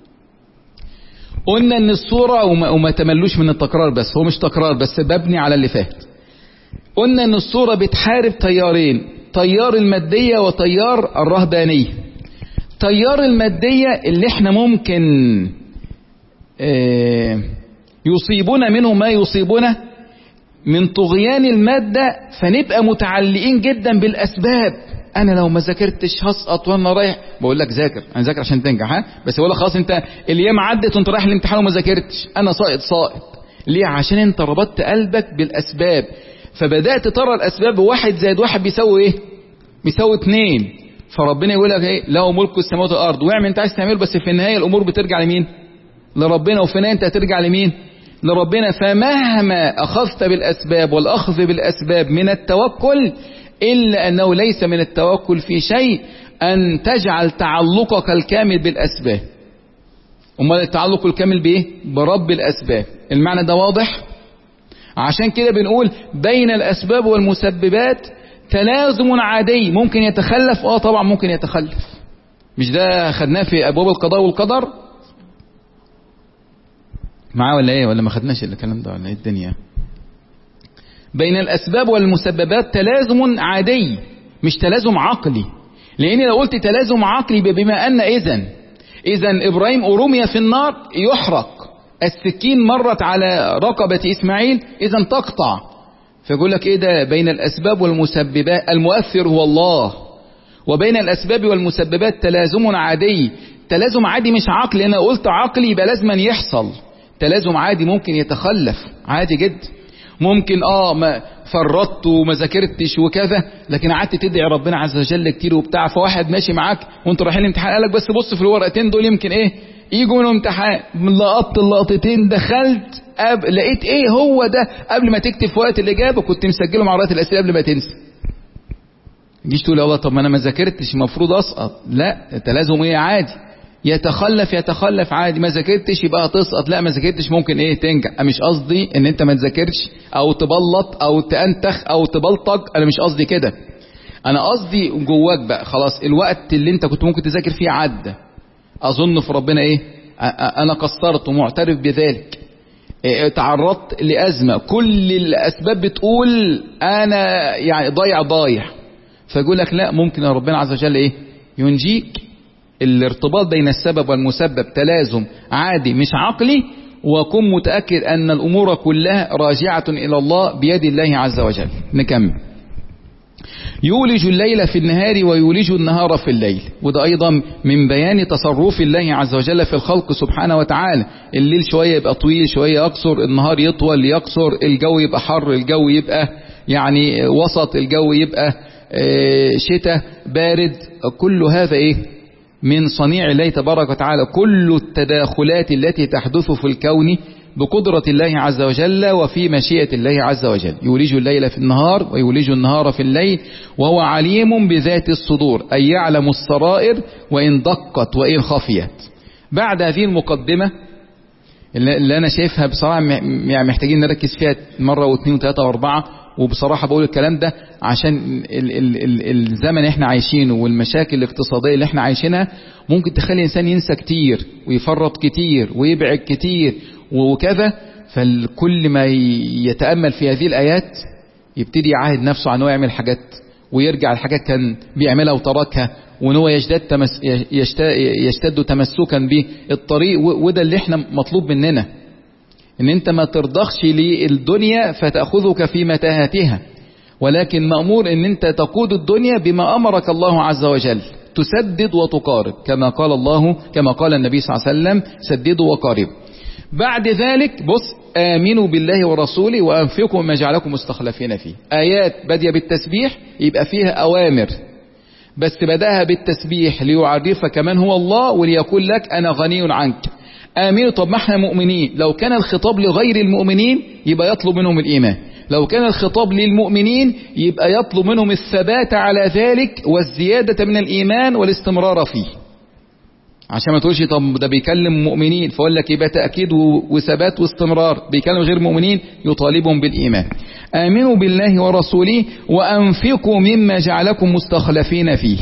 Speaker 1: قلنا ان الصورة وما, وما تملوش من التكرار، بس هو مش تكرار بس ببني على اللي فات. قلنا ان الصورة بتحارب تيارين: تيار المادية وتيار الرهبانية. تيار المادية اللي احنا ممكن اه يصيبنا منه ما يصيبنا من طغيان المادة، فنبقى متعلقين جدا بالأسباب. انا لو ما ذاكرتش هسقط وانا رايح، بقول لك ذاكر، انا ذاكر عشان تنجح، ها بس بقول لك خلاص انت الايام عدت وانت رايح الامتحان وما ذاكرتش، انا ساقط ساقط. ليه؟ عشان انت ربطت قلبك بالأسباب، فبدأت ترى الأسباب واحد زائد واحد بيساوي ايه؟ بيساوي اتنين. فربنا يقول لك ايه؟ له ملك السماوات والأرض، واعمل انت عايز تعمله، بس في النهاية الأمور بترجع لمين؟ لربنا. وفي النهاية انت هترجع لمين؟ لربنا. فمهما أخذت بالأسباب والأخذ بالأسباب من التوكل، إلا أنه ليس من التوكل في شيء أن تجعل تعلقك الكامل بالأسباب. أمال التعلق الكامل بإيه؟ برب الأسباب. المعنى ده واضح؟ عشان كده بنقول بين الأسباب والمسببات تلازم عادي. ممكن يتخلف، اه طبعا ممكن يتخلف، مش ده خدناه في أبواب القضاء والقدر معاه ولا ايه؟ ولا ما خدناش الكلام ده ولا ايه الدنيا؟ بين الأسباب والمسببات تلازم عادي مش تلازم عقلي، لأن لو قلت تلازم عقلي بما أن إذن إذن إبراهيم أرمي في النار يحرق، السكين مرت على رقبة إسماعيل إذن تقطع، فيقول لك إيه ده؟ بين الأسباب والمسببات المؤثر هو الله، وبين الأسباب والمسببات تلازم عادي. تلازم عادي مش عقلي، أنا قلت عقلي يبقى لازم يحصل. تلازم عادي ممكن يتخلف عادي جدا، ممكن اه ما فرطت وما ذاكرتش وكذا، لكن قعدت تدعي ربنا عز وجل كتير وبتاع، فواحد ماشي معاك وانت رايحين الامتحان قال لك بس بص في الورقتين دول يمكن ايه يجوا منهم امتحان، لقطت اللقطتين دخلت أب... لقيت ايه هو ده، قبل ما تكتب في ورقه الاجابه كنت مسجله مع ورقه الاسئله قبل ما تنسى. تجيش تقول يا الله طب ما انا ما ذاكرتش المفروض اسقط، لا تلازم ايه عادي، يتخلف يتخلف عادي، ما ذاكرتش يبقى هتسقط، لا ما ذاكرتش ممكن ايه تنجح. مش قصدي ان انت ما تذاكرش او تبلط او تأنتخ او تبلطج، انا مش قصدي كده، انا قصدي جواك بقى خلاص الوقت اللي انت كنت ممكن تذاكر فيه عدى، اظن في ربنا ايه انا قصرت ومعترف بذلك، إيه تعرضت لأزمة، كل الاسباب بتقول انا يعني ضايع ضايع، فيقول لك لا ممكن ربنا عز وجل ايه ينجيك. الارتباط بين السبب والمسبب تلازم عادي مش عقلي، وكن متأكد أن الأمور كلها راجعة إلى الله بيد الله عز وجل. نكمل. يولج الليل في النهار ويولج النهار في الليل، وده أيضا من بيان تصرف الله عز وجل في الخلق سبحانه وتعالى. الليل شوية يبقى طويل شوية يقصر، النهار يطول يقصر، الجو يبقى حر الجو يبقى يعني وسط، الجو يبقى شتاء بارد، كل هذا إيه من صنيع الله تبارك وتعالى. كل التداخلات التي تحدث في الكون بقدرة الله عز وجل وفي مشيئة الله عز وجل. يولج الليل في النهار ويولج النهار في الليل، وهو عليم بذات الصدور، أي يعلم السرائر وإن دقت وإن خفيت. بعد هذه المقدمة اللي أنا شايفها بصراحة يعني محتاجين نركز فيها مرة واثنين وثلاثة واربعة، وبصراحة بقول الكلام ده عشان ال ال ال الزمن احنا عايشينه والمشاكل الاقتصادية اللي احنا عايشينها ممكن تخلي الإنسان ينسى كتير ويفرط كتير ويبعد كتير وكذا. فالكل ما يتأمل في هذه الآيات يبتدي يعاهد نفسه عن هو يعمل حاجات ويرجع الحاجات كان بيعملها وتركها، وان هو يشتد تمس يشتد تمسكا بالطريق. وده اللي احنا مطلوب مننا، ان انت ما ترضخش للدنيا فتأخذك في متاهاتها، ولكن مأمور ان انت تقود الدنيا بما امرك الله عز وجل، تسدد وتقارب كما قال الله كما قال النبي صلى الله عليه وسلم سددوا وقاربوا. بعد ذلك بص آمنوا بالله ورسوله وأنفقوا مما جعلكم مستخلفين فيه. آيات بادية بالتسبيح يبقى فيها أوامر، بس بدأها بالتسبيح ليعرفك من هو الله وليقول لك أنا غني عنك. آمنوا، طب ما احنا مؤمنين، لو كان الخطاب لغير المؤمنين يبقى يطلب منهم الإيمان، لو كان الخطاب للمؤمنين يبقى يطلب منهم الثبات على ذلك والزيادة من الإيمان والاستمرار فيه. عشان ما تقولش طب ده بيكلم مؤمنين فأقول لك يبقى تأكيد وثبات واستمرار، بيكلم غير مؤمنين يطالبهم بالإيمان. آمنوا بالله ورسوله وأنفقوا مما جعلكم مستخلفين فيه.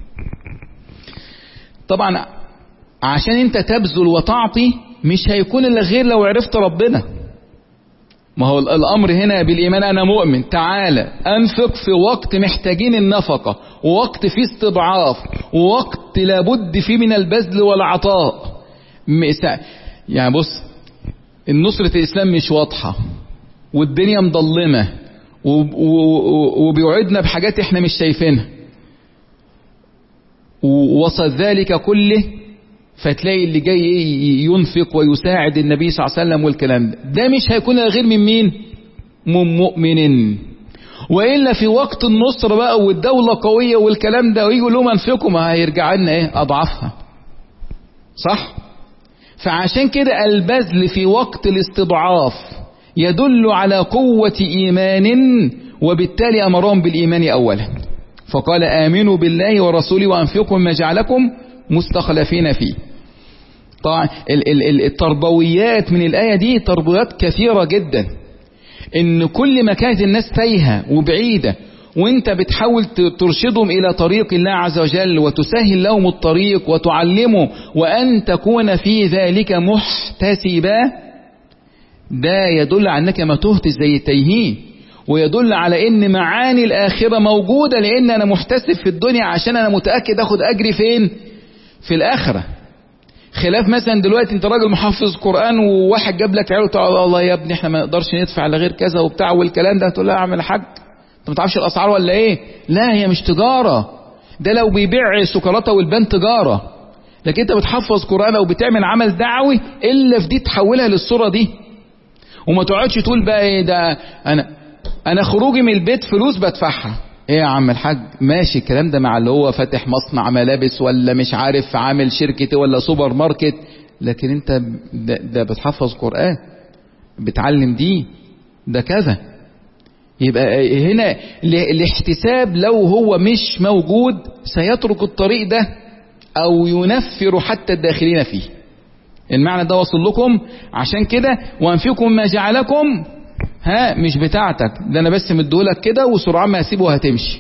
Speaker 1: طبعا عشان انت تبذل وتعطي مش هيكون الا غير لو عرفت ربنا. ما هو الامر هنا بالايمان، انا مؤمن تعالى انفق في وقت محتاجين النفقة، ووقت فيه استضعاف، ووقت لابد فيه من البذل والعطاء. يعني بص النصرة الاسلام مش واضحة والدنيا مضلمة وبيوعدنا بحاجات احنا مش شايفينها، ووصل ذلك كله فتلاقي اللي جاي ينفق ويساعد النبي صلى الله عليه وسلم والكلام ده ده مش هيكون غير من مين؟ من مؤمن. وإلا في وقت النصر بقى والدولة قوية والكلام ده ويقول لهم انفقوا، ما هيرجع لنا ايه؟ اضعافها. صح؟ فعشان كده البذل في وقت الاستضعاف يدل على قوة إيمان، وبالتالي أمرهم بالإيمان أولا، فقال آمنوا بالله ورسوله وأنفقوا مما جعلكم مستخلفين فيه. طبعا التربويات من الآية دي تربويات كثيرة جدا، ان كل ما كانت الناس تايهة وبعيدة وانت بتحاول ترشدهم الى طريق الله عز وجل وتسهل لهم الطريق وتعلمه وان تكون في ذلك محتسبا، ده يدل على انك ما تهت زي التايهين. ويدل على ان معاني الآخرة موجودة، لان انا محتسب في الدنيا عشان انا متأكد اخد اجري فين؟ في الآخرة. خلاف مثلا دلوقتي انت راجل محافظ قرآن وواحد جاب لك عيال وتقول الله يا ابني احنا ما نقدرش ندفع الا غير كذا وبتاع والكلام ده، تقول له اعمل حاج انت ما تعرفش الاسعار ولا ايه؟ لا هي مش تجارة، ده لو بيبيع السكرته والبان تجارة، لكن انت بتحفظ قرآن او بتعمل عمل دعوي الا في دي تحولها للصورة دي. وما تقعدش تقول بقى ايه ده انا انا خروجي من البيت فلوس بدفعها. ايه يا عم الحاج ماشي الكلام ده مع اللي هو فاتح مصنع ملابس ولا مش عارف عامل شركة ولا سوبر ماركت، لكن انت ده, ده بتحفظ قرآن بتعلم دي ده كذا. يبقى هنا الاحتساب لو هو مش موجود سيترك الطريق ده او ينفر حتى الداخلين فيه. المعنى ده وصل لكم؟ عشان كده وانفقوا ما جعلكم ها مش بتاعتك، ده انا بس مديهولك كده وسرعان ما هسيبه وهتمشي.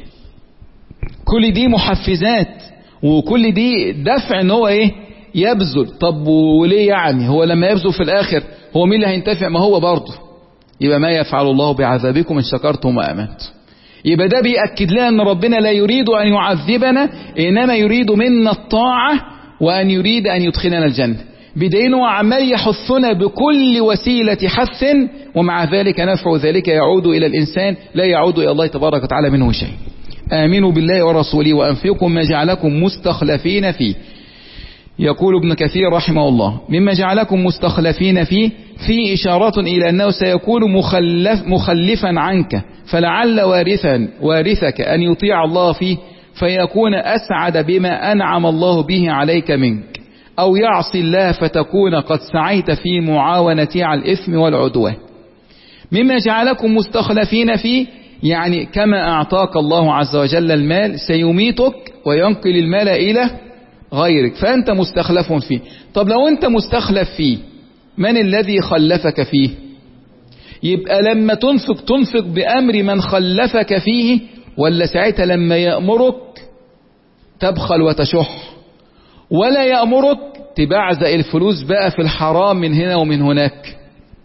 Speaker 1: كل دي محفزات وكل دي دفع ان هو ايه يبذل. طب وليه يعني؟ هو لما يبذل في الاخر هو مين اللي هينتفع؟ ما هو برضه. يبقى ما يفعل الله بعذابكم ان شكرتم وامنتم. يبقى ده بيأكد لنا ان ربنا لا يريد ان يعذبنا، انما يريد منا الطاعة وان يريد ان يدخلنا الجنة، بدين وعمال يحثنا بكل وسيلة حث، ومع ذلك نفع ذلك يعود إلى الإنسان لا يعود إلى الله تبارك وتعالى منه شيء. آمنوا بالله ورسوله وأنفقوا ما جعلكم مستخلفين فيه. يقول ابن كثير رحمه الله مما جعلكم مستخلفين فيه في إشارة إلى أنه سيكون مخلف مخلفا عنك، فلعل وارثا وارثك أن يطيع الله فيه فيكون أسعد بما أنعم الله به عليك منك، أو يعصي الله فتكون قد سعيت في معاونته على الإثم والعدوان. مما جعلكم مستخلفين فيه يعني كما أعطاك الله عز وجل المال سيميتك وينقل المال إلى غيرك، فأنت مستخلف فيه. طب لو أنت مستخلف فيه من الذي خلفك فيه؟ يبقى لما تنفق تنفق بأمر من خلفك فيه، ولا ساعتها لما يأمرك تبخل وتشح، ولا يأمرك تبعزق الفلوس بقى في الحرام من هنا ومن هناك.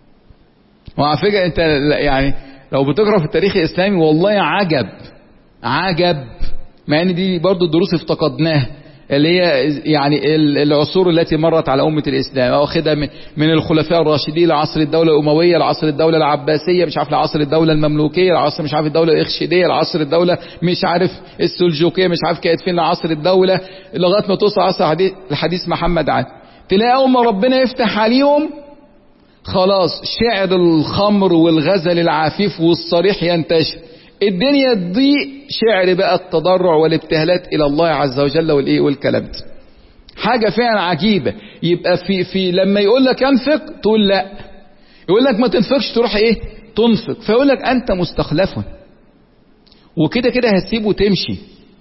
Speaker 1: وعلى فكرة انت يعني لو بتقرأ في التاريخ الإسلامي والله عجب عجب، مع ان دي برضو الدروس افتقدناها، اللي هي يعني العصور التي مرت على أمة الإسلام، واخدها من الخلفاء الراشدين لعصر الدولة الأموية، لعصر الدولة العباسية، مش عارف لعصر الدولة المملوكية، لعصر مش عارف الدولة الإخشيدية، لعصر الدولة مش عارف السلجوقية، مش عارف كانت فين، لعصر الدولة لغاية ما توصل عصر الحديث محمد علي. تلاقي أول ما ربنا يفتح عليهم خلاص شعر الخمر والغزل العفيف والصريح ينتشر، الدنيا تضيق، شعر بقى التضرع والابتهالات الى الله عز وجل والايه والكلام ده. حاجه فعلا عجيبه. يبقى في في لما يقول لك انفق تقول لا، يقول لك ما تنفقش تروح ايه تنفق، فيقول لك انت مستخلف وكده كده هتسيب وتمشي.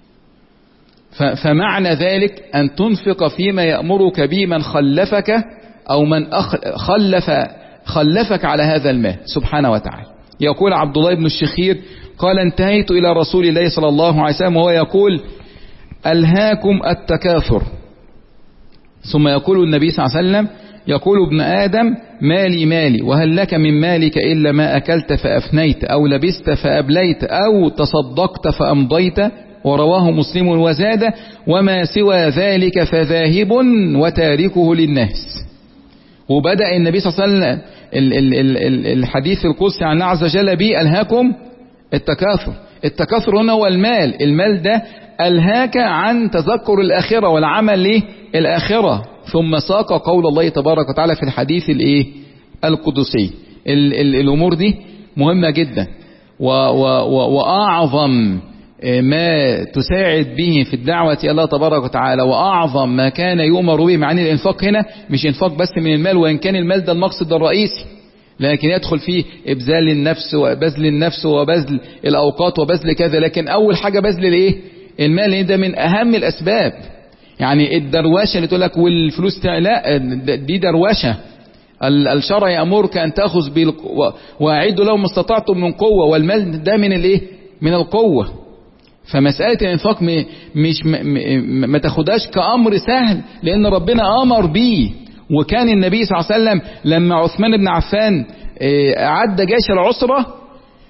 Speaker 1: فمعنى ذلك ان تنفق فيما يأمرك به من خلفك او من خلف خلفك على هذا المال سبحانه وتعالى. يقول عبد الله بن الشخير قال انتهيت إلى رسول الله صلى الله عليه وسلم وهو يقول ألهاكم التكاثر. ثم يقول النبي صلى الله عليه وسلم يقول ابن آدم مالي مالي وهل لك من مالك إلا ما أكلت فأفنيت أو لبست فأبليت أو تصدقت فأمضيت. ورواه مسلم وزاد وما سوى ذلك فذاهب وتاركه للناس. وبدأ النبي صلى الله عليه وسلم الحديث القدسي عن الله عز وجل به ألهاكم التكاثر. التكاثر هنا هو المال، المال ده ألهاك عن تذكر الآخرة والعمل للآخرة. ثم ساق قول الله تبارك وتعالى في الحديث الايه القدسي. ال ال الأمور دي مهمة جدا، و و و وأعظم ما تساعد به في الدعوة الله تبارك وتعالى، وأعظم ما كان يؤمر به. مع أن الإنفاق هنا مش إنفاق بس من المال، وإن كان المال ده المقصد الرئيسي، لكن يدخل فيه إبذال النفس وبذل النفس وبذل الأوقات وبذل كذا. لكن أول حاجة بذل الإيه المال، ده من أهم الأسباب. يعني الدرواشة اللي تقول لك والفلوس لا، دي درواشة. الشرع يأمرك أن تأخذ وأعدوا لهم ما استطعتم من قوة، والمال ده من الإيه من القوة. فمسألة الإنفاق مش ما تاخدهاش كأمر سهل، لأن ربنا أمر بيه. وكان النبي صلى الله عليه وسلم لما عثمان بن عفان عد جيش العسرة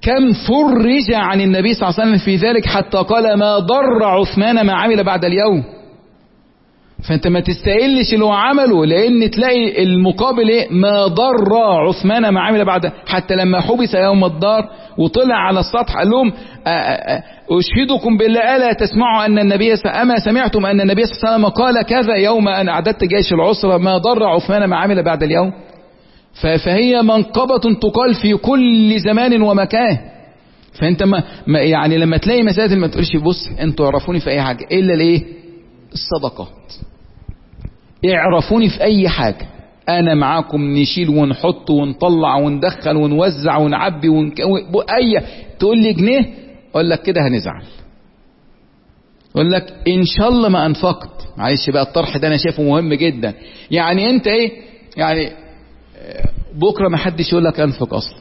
Speaker 1: كم فرج عن النبي صلى الله عليه وسلم في ذلك حتى قال ما ضر عثمان ما عمل بعد اليوم. فانت ما تستقلش اللي هو عمله، لان تلاقي المقابل ايه؟ ما ضر عثمان ما عمل بعد. حتى لما حبس يوم الدار وطلع على السطح قال لهم اشهدكم بالله الا تسمعوا ان النبي اما سمعتم ان النبي صلى الله عليه وسلم قال كذا يوم ان اعددت جيش العسرة ما ضر عثمان ما عمل بعد اليوم. فهي منقبة تقال في كل زمان ومكان. فانت ما يعني لما تلاقي مسائل ما تقولش بص انتوا عرفوني في اي حاجة الا الايه؟ الصدقات. اعرفوني في اي حاجة انا معاكم، نشيل ونحط ونطلع وندخل ونوزع ونعبي ونك... اي تقول لي جنيه اقول لك كده هنزعل، اقول لك ان شاء الله ما انفقت. معلش بقى الطرح ده انا شايفه مهم جدا. يعني انت ايه يعني بكره ما حدش يقول لك انفق اصلا.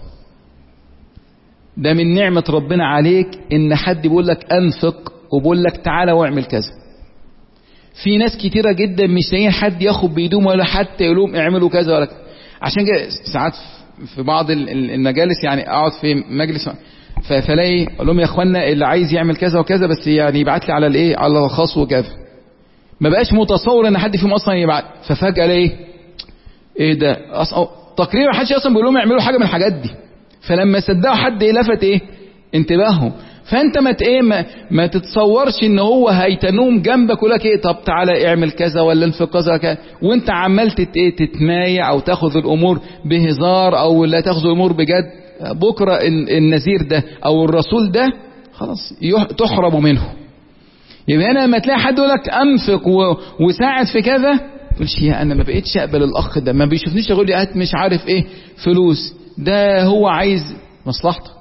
Speaker 1: ده من نعمة ربنا عليك ان حد بيقول لك انفق وبيقول لك تعالى واعمل كذا. في ناس كتيرة جدا مش لاقيين حد ياخد بيدوم ولا حتى يقول لهم اعملوا كذا ولا كذا. عشان كده ساعات في بعض المجالس يعني اقعد في مجلس فلاقي اقول لهم يا اخوانا اللي عايز يعمل كذا وكذا بس يعني يبعت لي على الايه على الخاص وكذا. ما بقاش متصور ان حد فيهم اصلا يبعت. ففجأة الاقي ايه ده اصلا تقريبا ما حدش اصلا بيقول لهم يعملوا حاجة من الحاجات دي. فلما صدقوا حد ايه لفت ايه انتباههم. فانت ما ايه ما, ما تتصورش ان هو هيتنوم جنبك يقول لك ايه طب تعالى اعمل كذا ولا انفق كذا كذا وانت عمال ايه تتمايع او تاخذ الامور بهزار او لا تاخذ الامور بجد. بكره النذير ده او الرسول ده خلاص تحرم منه. يبقى انا لما تلاقي حد يقول لك انفق وساعد في كذا تقولش يا انا ما بقيتش اقبل الاخ ده ما بيشوفنيش يقول لي هات مش عارف ايه فلوس. ده هو عايز مصلحتك.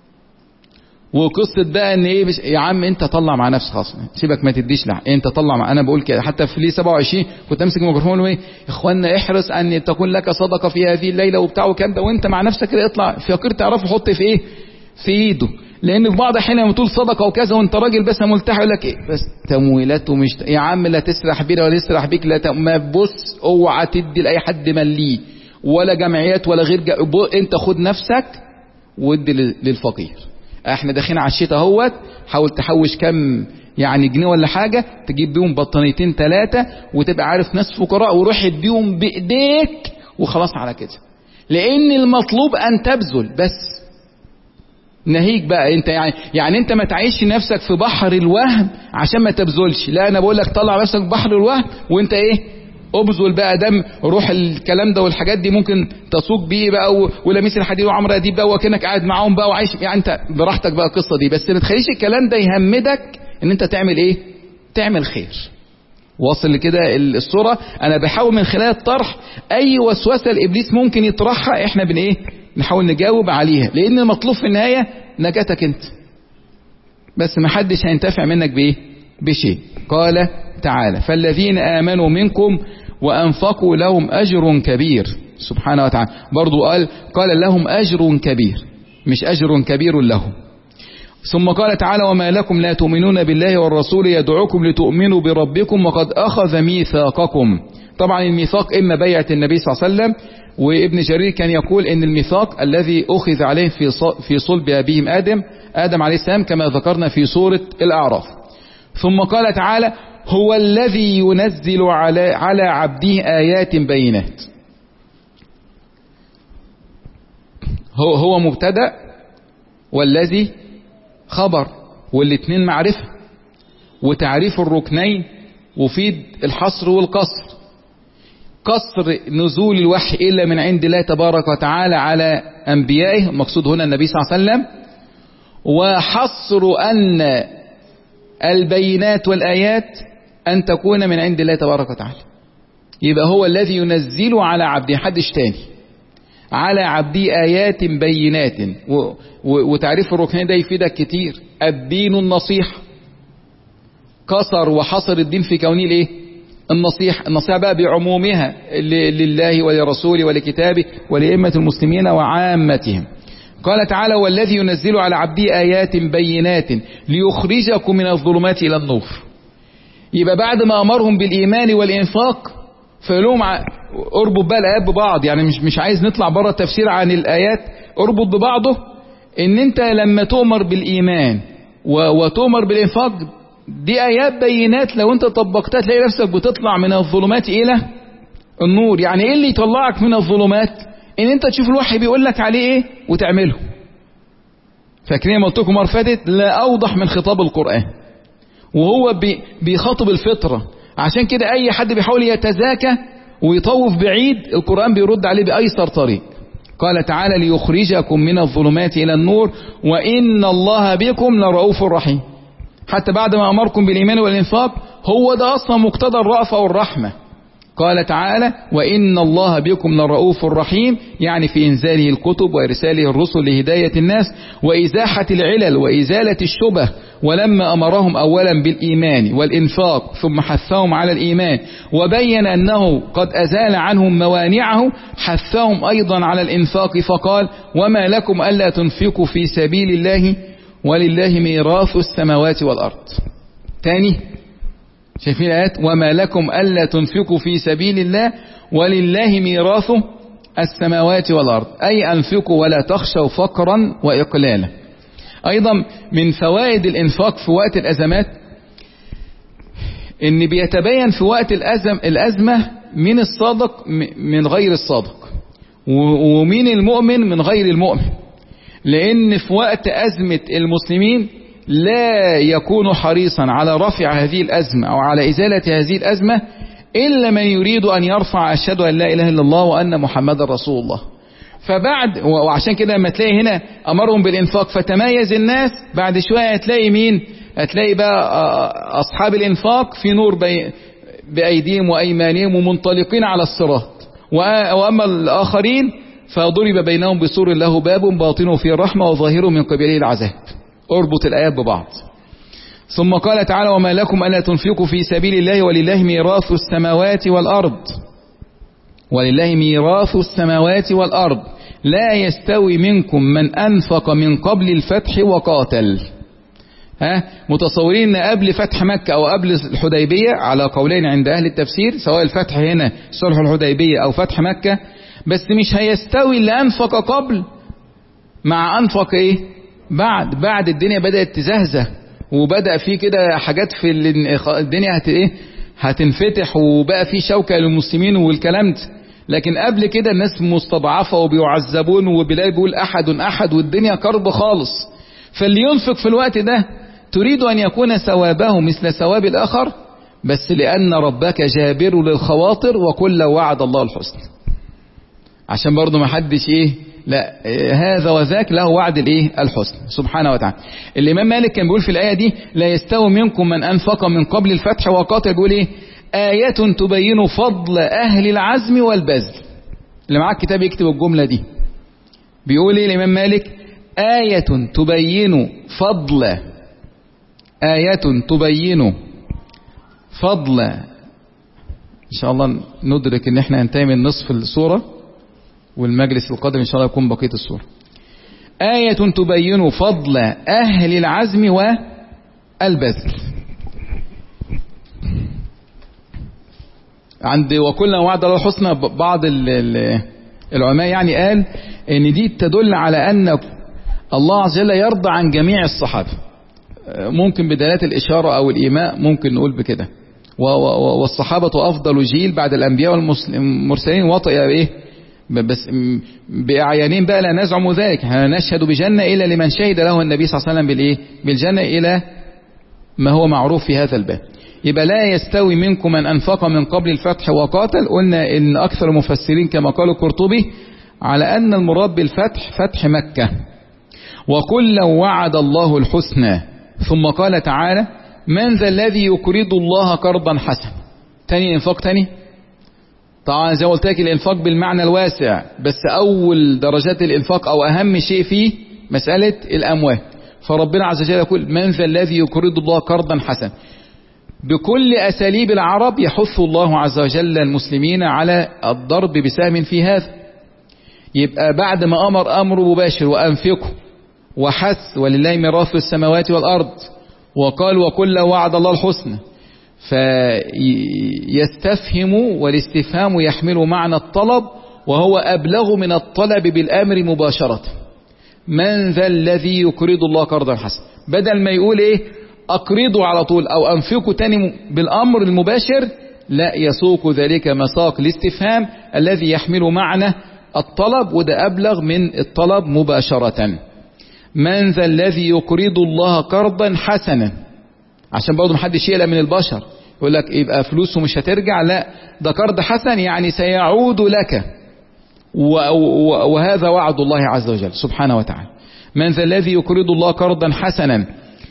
Speaker 1: وقصة بقى ان ايه يا عم انت طلع مع نفسك خلاص سيبك ما تديش لا انت طلع مع. انا بقول كده حتى في لي سبعة وعشرين كنت امسك الميكروفون واقول ايه يا اخوانا احرص ان تكون لك صدقة في هذه الليلة وبتاع وكام ده وانت مع نفسك كده اطلع فقير تعرف حط في ايه في ايده. لان في بعض الاحيان لما تقول صدقة وكذا وانت راجل بس ملتحي يقول لك ايه بس تمويلات ومش يا عم لا تسرح بينا ولا تسرح بيك لا ما بص اوعى تدي لاي حد مليه ولا جمعيات ولا غير جا... انت خد نفسك وادي للفقير. احنا داخلين على الشتاء اهوت حاول تحوش كم يعني جنيه ولا حاجة تجيب بيهم بطانيتين ثلاثة وتبقى عارف ناس فقراء وروح اديهم بايديك وخلاص على كده. لان المطلوب ان تبذل بس. ناهيك بقى انت يعني يعني انت ما تعيش نفسك في بحر الوهم عشان ما تبذلش. لا انا بقول لك طلع نفسك في بحر الوهم وانت ايه ابذل بقى دم روح الكلام ده والحاجات دي ممكن تسوق بيه بقى ولميس الحديد وعمرو اديب بقى وكانك قاعد معاهم بقى وعايش يعني انت براحتك بقى القصه دي. بس ما تخليش الكلام ده يهمدك ان انت تعمل ايه تعمل خير. واصل لكده الصوره. انا بحاول من خلال الطرح اي وسوسه الابليس ممكن يطرحها احنا بن ايه نحاول نجاوب عليها. لان المطلوب في النهايه نجاتك انت بس ما حدش هينتفع منك بايه بشيء. قال تعالى فالذين آمنوا منكم وأنفقوا لهم أجر كبير. سبحانه وتعالى برضو قال قال لهم أجر كبير مش أجر كبير لهم. ثم قال تعالى وما لكم لا تؤمنون بالله والرسول يدعوكم لتؤمنوا بربكم وقد أخذ ميثاقكم. طبعا الميثاق إما بيعة النبي صلى الله عليه وسلم. وابن جرير كان يقول إن الميثاق الذي أخذ عليه في في صلب أبيهم آدم آدم عليه السلام كما ذكرنا في سورة الأعراف. ثم قال تعالى هو الذي ينزل على على عبده آيات بينات. هو هو مبتدأ والذي خبر والاثنين معرفة. وتعريف الركنين وفيد الحصر والقصر. قصر نزول الوحي إلا من عند الله تبارك وتعالى على أنبيائه مقصود هنا النبي صلى الله عليه وسلم. وحصر أن البينات والآيات أن تكون من عند الله تبارك وتعالى. يبقى هو الذي ينزل على عبده حدش تاني على عبده آيات بينات. وتعريف الركنين ده يفيدك كتير. الدين النصيحة كسر وحصر الدين في كونه الايه النصيحة. النصيحة بقى بعمومها لله ولرسوله ولكتابه ولأئمة المسلمين وعامتهم. قال تعالى والذي ينزل على عبده آيات بينات ليخرجكم من الظلمات إلى النور. يبقى بعد ما أمرهم بالإيمان والإنفاق فلهم اربط بقى الآيات ببعض. يعني مش مش عايز نطلع بره التفسير عن الآيات اربط ببعضه. ان انت لما تؤمر بالايمان وتؤمر بالانفاق، دي ايات بينات لو انت طبقتها تلاقي نفسك بتطلع من الظلمات الى النور. يعني ايه اللي يطلعك من الظلمات؟ ان انت تشوف الوحي بيقول لك عليه ايه وتعمله. فاكرين ما قلت لكم مرة فاتت، لا اوضح من خطاب القرآن، وهو بي بيخاطب الفطرة. عشان كده اي حد بيحاول يتزاكى ويطوف بعيد، القرآن بيرد عليه بايسر طريق. قال تعالى ليخرجكم من الظلمات الى النور وان الله بكم لرؤوف رحيم. حتى بعد ما امركم بالايمان والانفاق، هو ده اصلا مقتضى الرأفة والرحمة. قال تعالى وإن الله بكم لرؤوف رحيم، يعني في إنزاله الكتب وإرساله الرسل لهداية الناس وإزاحة العلل وإزالة الشبه. ولما أمرهم أولا بالإيمان والإنفاق ثم حثهم على الإيمان وبين أنه قد أزال عنهم موانعه، حثهم أيضا على الإنفاق فقال وما لكم ألا تنفقوا في سبيل الله ولله ميراث السماوات والأرض. تاني شايفين الآيات؟ وما لكم ألا تنفقوا في سبيل الله ولله ميراث السماوات والأرض، أي أنفقوا ولا تخشوا فقرا وإقلالا. أيضا من فوائد الإنفاق في وقت الأزمات إن بيتبين في وقت الأزم الأزمة من الصادق من غير الصادق، ومين المؤمن من غير المؤمن. لأن في وقت أزمة المسلمين لا يكون حريصا على رفع هذه الأزمة أو على إزالة هذه الأزمة إلا من يريد أن يرفع أشهد أن لا إله إلا الله وأن محمد رسول الله. فبعد وعشان كده لما تلاقي هنا أمرهم بالإنفاق فتميز الناس، بعد شوية هتلاقي مين؟ هتلاقي بقى أصحاب الإنفاق في نور بأيديهم وأيمانهم ومنطلقين على الصراط، وأما الآخرين فضرب بينهم بسور له باب باطنه فيه الرحمة وظاهره من قبله العذاب. اربط الآيات ببعض. ثم قال تعالى وما لكم ألا تنفقوا في سبيل الله ولله ميراث السماوات والأرض، ولله ميراث السماوات والأرض لا يستوي منكم من أنفق من قبل الفتح وقاتل. ها متصورين ان قبل فتح مكة او قبل الحديبية، على قولين عند اهل التفسير، سواء الفتح هنا صلح الحديبية او فتح مكة، بس مش هيستوي اللي انفق قبل مع انفق ايه بعد. بعد الدنيا بدأت تزهزه وبدأ في كده حاجات في الدنيا هت ايه هتنفتح وبقى في شوكة للمسلمين والكلام ده. لكن قبل كده الناس مستضعفة وبيعذبون وبلاقي بيقول احد احد والدنيا كرب خالص. فاللي ينفق في الوقت ده تريد ان يكون ثوابه مثل ثواب الاخر، بس لان ربك جابر للخواطر وكل وعد الله الحسن. عشان برضو ما حدش ايه لا هذا وذاك له وعد الايه الحسن سبحانه وتعالى. الامام مالك كان بيقول في الايه دي لا يستوي منكم من انفق من قبل الفتح وقاتل، بيقول ايه آية تبين فضل اهل العزم والبذل. اللي معاك كتاب يكتب الجملة دي. بيقول ايه الامام مالك؟ آية تبين فضل آية تبين فضل ان شاء الله ندرك ان احنا ننتهي من نصف السورة والمجلس القادم ان شاء الله يكون بقية السورة. آية تبين فضل أهل العزم والبذل. عند وكلنا وعد الله الحسنى، بعض العلماء يعني قال ان دي تدل على ان الله عز وجل يرضى عن جميع الصحابة. ممكن بدلالة الإشارة أو الإيماء ممكن نقول بكده. والصحابة أفضل جيل بعد الأنبياء والمرسلين، وطئ إيه بس بأعيانين بقى لا نزعم ذلك، نشهد بجنة إلا لمن شهد له النبي صلى الله عليه وسلم بالإيه بالجنة إلى ما هو معروف في هذا الباب. يبقى لا يستوي منكم من أنفق من قبل الفتح وقاتل. قلنا إن أكثر المفسرين كما قال القرطبي على أن المراد بالفتح فتح مكة. وكلا وعد الله الحسنى. ثم قال تعالى من ذا الذي يقرض الله قرضا حسنا. تاني انفاق تاني طبعا زي ما قلت لك الانفاق بالمعنى الواسع، بس اول درجات الانفاق او اهم شيء فيه مسألة الاموال. فربنا عز وجل يقول من ذا الذي يقرض الله قرضا حسنا. بكل اساليب العرب يحث الله عز وجل المسلمين على الضرب بسهم في هذا. يبقى بعد ما امر امر مباشر وانفقوا وحث ولله ميراث السماوات والأرض، وقال وكل وعد الله الحسنى، فيستفهم والاستفهام يحمل معنى الطلب، وهو أبلغ من الطلب بالأمر مباشرة. من ذا الذي يقرض الله قرضا حسنا، بدل ما يقول ايه اقرضوا على طول او انفقوا تاني بالامر المباشر، لا يسوق ذلك مساق الاستفهام الذي يحمل معنى الطلب، وده ابلغ من الطلب مباشرة. من ذا الذي يقرض الله قرضا حسنا، عشان برضه محدش يقلق من البشر يقول لك يبقى فلوسه مش هترجع، لا ده قرض حسن يعني سيعود لك، وهذا وعد الله عز وجل سبحانه وتعالى. من ذا الذي يقرض الله قرضا حسنا.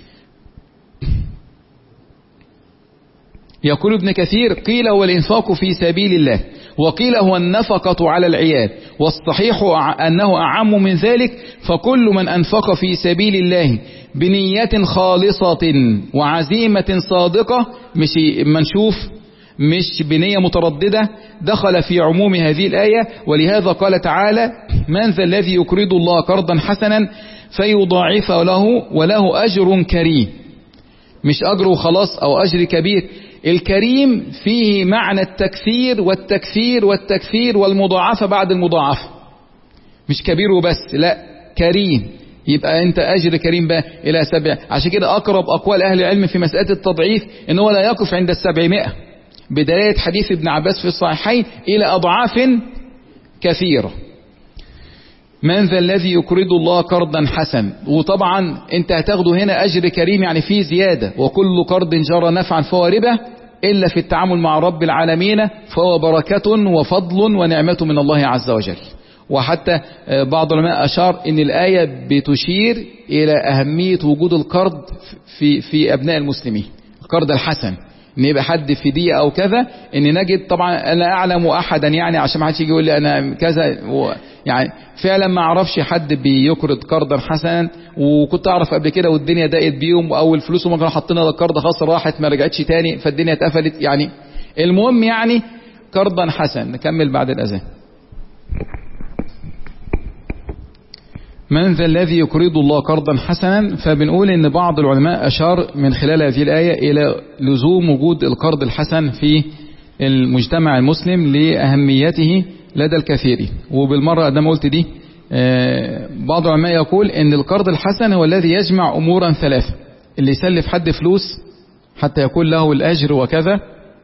Speaker 1: يقول ابن كثير قيل هو الإنفاق في سبيل الله، وقيل هو النفقة على العيال، والصحيح أنه أعم من ذلك، فكل من أنفق في سبيل الله بنية خالصة وعزيمة صادقة، مش منشوف مش بنية مترددة، دخل في عموم هذه الآية. ولهذا قال تعالى من ذا الذي يقرض الله قرضا حسنا فيضاعف له وله أجر كريم، مش أجر وخلاص أو أجر كبير. الكريم فيه معنى التكثير والتكثير والتكثير والمضاعفة بعد المضاعفة، مش كبير وبس، لا كريم، يبقى انت اجر كريم بقى الى سبع. عشان كده اقرب اقوال اهل العلم في مسألة التضعيف ان هو لا يقف عند السبعمائة، بداية حديث ابن عباس في الصحيحين الى اضعاف كثيرة. من ذا الذي يقرض الله قرضا حسنا، وطبعا انت هتاخده هنا اجر كريم يعني فيه زيادة، وكل قرض جرى نفعا فهو ربا الا في التعامل مع رب العالمين فهو بركة وفضل ونعمة من الله عز وجل. وحتى بعض العلماء أشار إن الآية بتشير إلى أهمية وجود القرض في في أبناء المسلمين، القرض الحسن، إن يبقى حد في دية أو كذا، إن نجد طبعا أنا أعلم أحدا يعني عشان ما حدش يجي يقول لي أنا كذا، يعني فعلا ما أعرفش حد بيقرض قرضا حسنا، وكنت أعرف قبل كده والدنيا ضاقت بيهم، أو الفلوس هم كانوا حاطينها للقرض خاص راحت ما رجعتش تاني فالدنيا اتقفلت يعني. المهم يعني قرضا حسنا. نكمل بعد الأذان. من ذا الذي يقرض الله قرضا حسنا، فبنقول ان بعض العلماء اشار من خلال هذه الآية الى لزوم وجود القرض الحسن في المجتمع المسلم لأهميته لدى الكثير. وبالمرة ادام قلت دي، بعض العلماء يقول ان القرض الحسن هو الذي يجمع امورا ثلاثة، اللي يسلف حد فلوس حتى يكون له الاجر وكذا،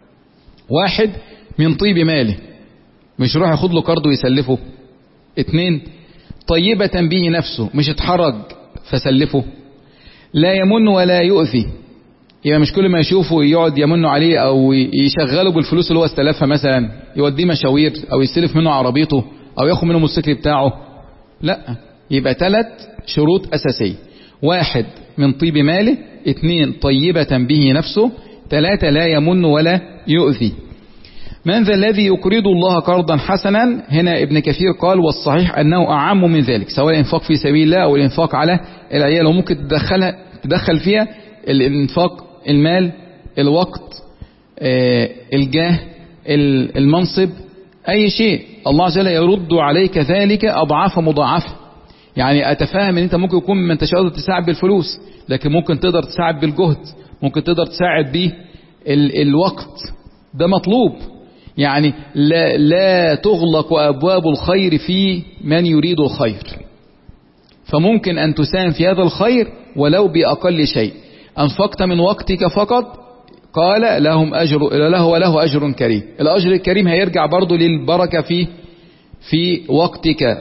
Speaker 1: واحد من طيب ماله، مش يروح ياخد له قرض ويسلفه. اتنين طيبة به نفسه، مش اتحرج فسلفه. لا يمن ولا يؤذي، يعني مش كل ما يشوفه يقعد يمن عليه او يشغله بالفلوس اللي هو استلفها، مثلا يوديه مشاوير او يستلف منه عربيته او ياخد منه الموتوسيكل بتاعه، لا. يبقى ثلاث شروط اساسية: واحد من طيب ماله، اثنين طيبة به نفسه، ثلاثة لا يمن ولا يؤذي. من ذا الذي يقرض الله قرضا حسنا، هنا ابن كثير قال والصحيح أنه أعم من ذلك، سواء الإنفاق في سبيل الله أو الإنفاق على العيال، وممكن تدخلها تدخل فيها الإنفاق المال، الوقت، الجاه، المنصب، أي شيء الله عز وجل يرد عليك ذلك أضعاف مضاعفة. يعني أتفهم أن أنت ممكن يكون ما أنتش قادر تساعد بالفلوس، لكن ممكن تقدر تساعد بالجهد، ممكن تقدر تساعد به الوقت، ده مطلوب. يعني لا, لا تغلق أبواب الخير في من يريد الخير، فممكن أن تساهم في هذا الخير ولو بأقل شيء. أنفقت من وقتك فقط، قال لهم أجر له وله أجر كريم. الأجر الكريم هيرجع برضو للبركة في في وقتك،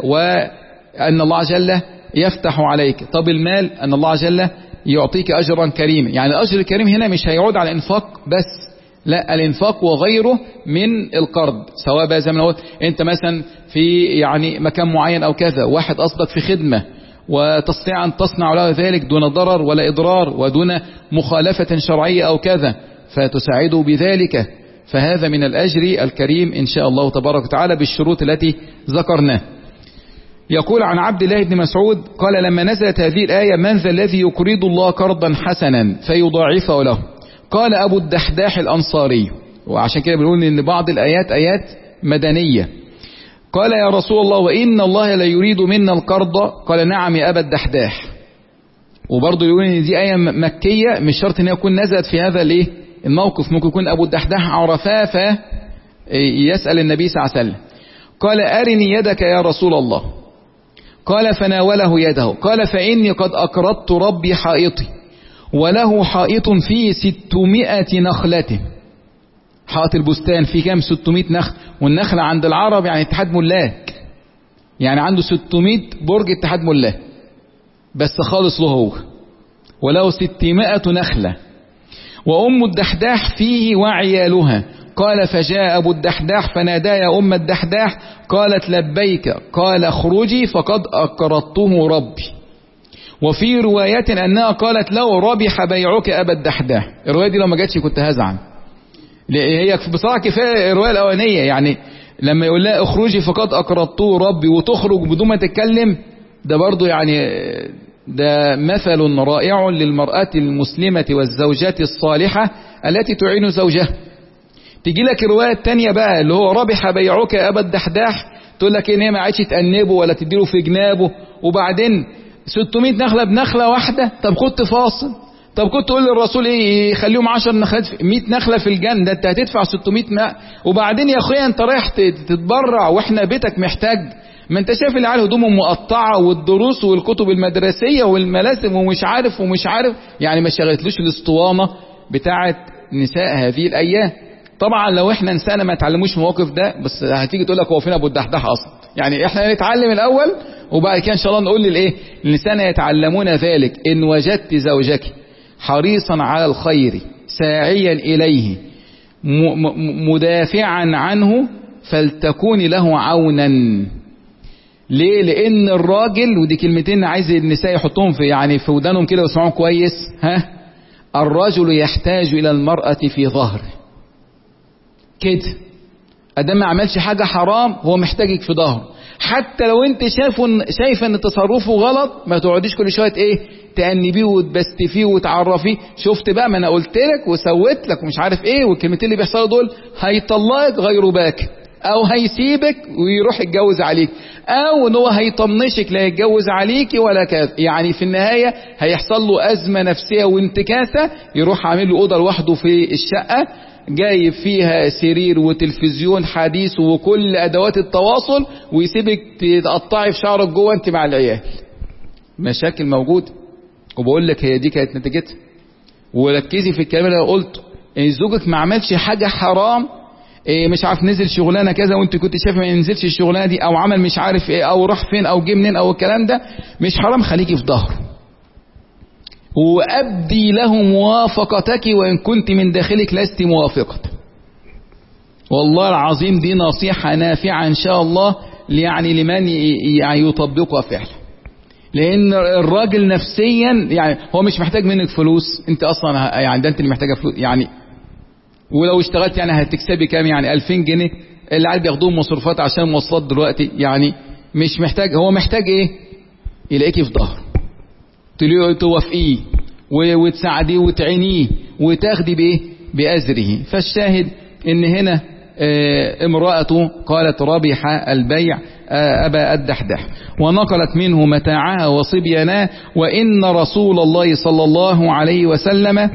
Speaker 1: وأن الله عز وجل يفتح عليك. طب المال، أن الله عز وجل يعطيك أجرا كريما. يعني الأجر الكريم هنا مش هيعود على الإنفاق بس، لا، الانفاق وغيره من القرض، سواء بقى زي ما قلت انت مثلا في يعني مكان معين او كذا، واحد قصدك في خدمة وتستطيع ان تصنع له ذلك دون ضرر ولا اضرار ودون مخالفة شرعية او كذا، فتساعده بذلك، فهذا من الاجر الكريم ان شاء الله تبارك وتعالى بالشروط التي ذكرناها. يقول عن عبد الله بن مسعود قال لما نزلت هذه الآية من ذا الذي يقرض الله قرضا حسنا فيضاعفه له، قال أبو الدحداح الأنصاري، وعشان كده بنقول إن بعض الآيات آيات مدنية، قال يا رسول الله وإن الله لا يريد منا القرض، قال نعم يا أبا الدحداح. وبرضه يقول إن دي آية مكية، مش شرط إن يكون نزلت في هذا الإيه الموقف، ممكن يكون أبو الدحداح عرفاه فيسأل النبي صلى الله عليه وسلم. قال أرني يدك يا رسول الله، قال فناوله يده، قال فإني قد أقرضت ربي حائطي وله حائط فيه ستمائة نخلة. حائط البستان فيه كام؟ ستمائة نخل، والنخلة عند العرب يعني اتحاد ملاك، يعني عنده ستمائة برج اتحاد ملاك بس خالص له هو، وله ستمائة نخلة. وأم الدحداح فيه وعيالها. قال فجاء أبو الدحداح فنادى يا أم الدحداح، قالت لبيك، قال اخرجي فقد أقرضته ربي. وفي رواية أنها قالت لو ربح بيعك أبا الدحداح. الرواية دي لو ما جاتش كنت هزعل، هي بصراحة كفاية الرواية الأولانية، يعني لما يقول لها اخرجي فقد أقرضته ربي وتخرج بدون ما تتكلم، ده برضو يعني ده مثل رائع للمرأة المسلمة والزوجات الصالحة التي تعين زوجها. تيجي لك الرواية التانية بقى اللي هو ربح بيعك يا أبا الدحداح، تقول لك إن هي ما عادش تأنبه ولا تديله في جنابه، وبعدين ستمائة نخلة بنخلة واحدة. طب كنت فاصل، طب كنت تقول للرسول ايه يخليهم عشر نخلات، مائة نخلة في الجنة، ده انت هتدفع ستمائة ماء. وبعدين يا اخويا انت رايح تتبرع واحنا بيتك محتاج، ما انت شايف العيال هدومهم مقطعة والدروس والكتب المدرسية والملاسم ومش عارف ومش عارف، يعني ما شغلتلوش الاسطوانة بتاعت نساء هذه الايام. طبعا لو احنا نسانا ما تعلموش المواقف ده، بس هتيجي تقول لك هو فين ابو الدحداح اصلا؟ يعني احنا نتعلم الاول وبعد كده ان شاء الله نقول للايه النساء يتعلمون ذلك. ان وجدت زوجك حريصا على الخير ساعيا اليه مدافعا عنه فلتكون له عونا. ليه؟ لان الراجل، ودي كلمتين عايز النساء يحطوهم في يعني في ودانهم كده ويسمعوهم كويس، ها، الرجل يحتاج الى المرأة في ظهره كده، ادام ما عملش حاجة حرام هو محتاجك في ظهره، حتى لو انت شايفه شايفه ان تصرفه غلط ما تقعديش كل شويه ايه تأنبيه وتبستفيه وتعرفيه، شفت بقى ما انا قلت لك وسويت لك ومش عارف ايه، والكلمتين اللي بيحصلوا دول هيطلقك غير باك، او هيسيبك ويروح يتجوز عليك، او ان هو هيطنشك لا يتجوز عليكي ولا كذا. يعني في النهايه هيحصل له ازمه نفسيه وانتكاسه، يروح عامل له اوضه لوحده في الشقه جايب فيها سرير وتلفزيون حديث وكل ادوات التواصل، ويسيبك تقطعي في شعرك جوه انت مع العيال. مشاكل موجوده، وبقول لك هي دي كانت نتيجتها. وركزي في الكلام اللي قلته، ان زوجك ما عملش حاجه حرام، إيه مش عارف نزل شغلانه كذا وانت كنت شايف ما ينزلش الشغلانه دي، او عمل مش عارف ايه، او راح فين او جه منين، او الكلام ده مش حرام، خليكي في ظهره وأبدي له موافقتك وإن كنت من داخلك لست موافقة. والله العظيم دي نصيحة نافعة إن شاء الله يعني لمن يعني يطبقها فعلا. لأن الراجل نفسيا يعني هو مش محتاج منك فلوس، أنت أصلا يعني ده أنت اللي محتاجة فلوس يعني، ولو اشتغلت يعني هتكسبي كام؟ يعني ألفين جنيه اللي عاد بياخدوهم مصروفات عشان المواصلات دلوقتي، يعني مش محتاج. هو محتاج إيه؟ يلاقيكي في ظهره توافقيه وتساعديه وتعينيه وتاخدي بايه؟ بأزره. فالشاهد ان هنا اه امرأته قالت ربح البيع اه أبا الدحداح، ونقلت منه متاعها وصبيانها. وإن رسول الله صلى الله عليه وسلم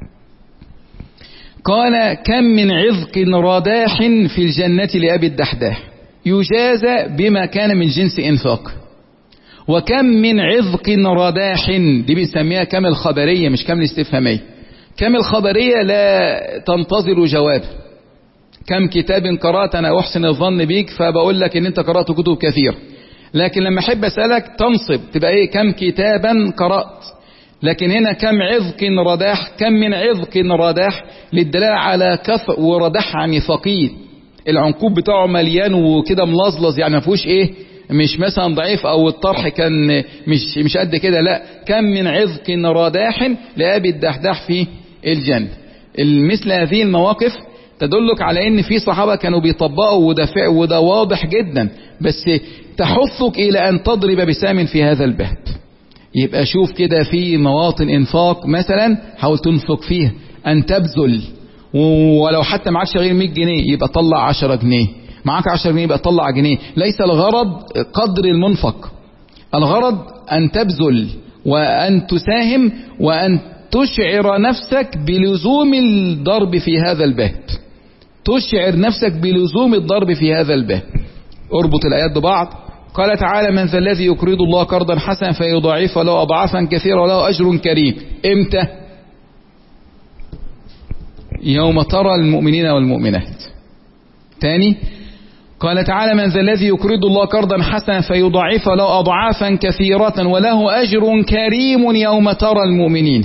Speaker 1: قال كم من عذق رداح في الجنة لأبي الدحداح يجازى بما كان من جنس إنفاق. وكم من عذق رداح، دي بنسميها كم الخبرية مش كم الاستفهامية. كم الخبرية لا تنتظر جواب. كم كتاب قرأت أنا أحسن الظن بيك، فبقول لك إن أنت قرأت كتب كثير، لكن لما أحب أسألك تنصب تبقى إيه؟ كم كتابا قرأت. لكن هنا كم عذق رداح، كم من عذق رداح للدلالة على كثر، ورداح يعني ثقيل، العنقود بتاعه مليان وكده ملظلظ، يعني ما فيهوش إيه، مش مثلا ضعيف او الطرح كان مش مش قد كده، لا، كم من عذق رداح لأبي الدحداح في الجنة. مثل هذه المواقف تدلك على ان في صحابة كانوا بيطبقوا، وده وده واضح جدا، بس تحثك الى ان تضرب بسام في هذا الباب. يبقى شوف كده في مواطن انفاق مثلا حاول تنفق فيها، ان تبذل، ولو حتى معكش غير مئة جنيه يبقى طلع عشرة جنيه، معاك عشرة جنيه يبقى طلع جنيه. ليس الغرض قدر المنفق، الغرض أن تبذل وأن تساهم وأن تشعر نفسك بلزوم الضرب في هذا البيت، تشعر نفسك بلزوم الضرب في هذا البيت. اربط الآيات ببعض قال تعالى من ذا الذي يقرض الله قرضا حسنا فيضاعفه له أضعافا كثيرة وله أجر كريم. إمتى؟ يوم ترى المؤمنين والمؤمنات. تاني قال تعالى من ذا الذي يقرض الله قرضا حسنا فيضاعفه له أضعافا كثيرة وله أجر كريم يوم ترى المؤمنين.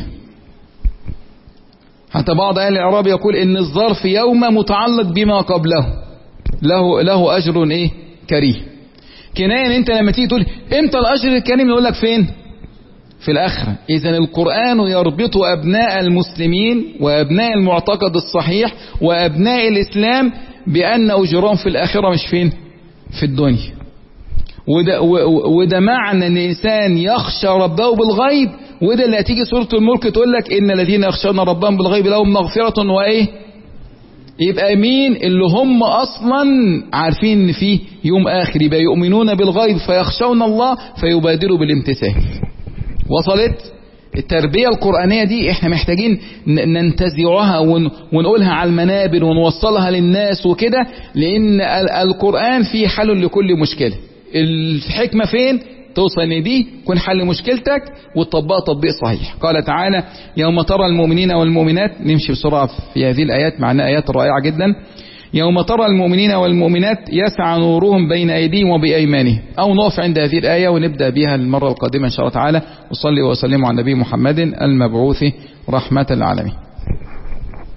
Speaker 1: حتى بعض أهل الإعراب يقول إن الظرف يوم متعلق بما قبله، له له أجر إيه كريم. كناية أنت لما تيجي تقول إمتى الأجر الكريم يقول لك فين؟ في الآخرة. إذا القرآن يربط أبناء المسلمين وأبناء المعتقد الصحيح وأبناء الإسلام بأن أجرهم في الآخرة مش فين؟ في الدنيا. وده, وده معنى أن الإنسان يخشى ربه بالغيب، وده اللي هتيجي سورة الملك تقول لك إن الذين يخشون ربهم بالغيب لهم مغفرة وإيه؟ يبقى مين اللي هم أصلا عارفين إن فيه يوم آخر، يبقى يؤمنون بالغيب فيخشون الله فيبادروا بالامتثال. وصلت؟ التربية القرآنية دي احنا محتاجين ننتزعها ونقولها على المنابر ونوصلها للناس وكده، لأن القرآن فيه حل لكل مشكلة. الحكمة فين؟ توصل ان دي يكون حل مشكلتك وتطبقها تطبيق صحيح. قال تعالى يوم ترى المؤمنين والمؤمنات، نمشي بسرعة في هذه الآيات مع انها آيات رائعة جدا. يوم ترى المؤمنين والمؤمنات يسعى نورهم بين أيديهم وبأيمانهم، أو نقف عند هذه الآية ونبدأ بها المرة القادمة إن شاء الله تعالى. وصلي وسلم على النبي محمد المبعوث رحمة العالمين.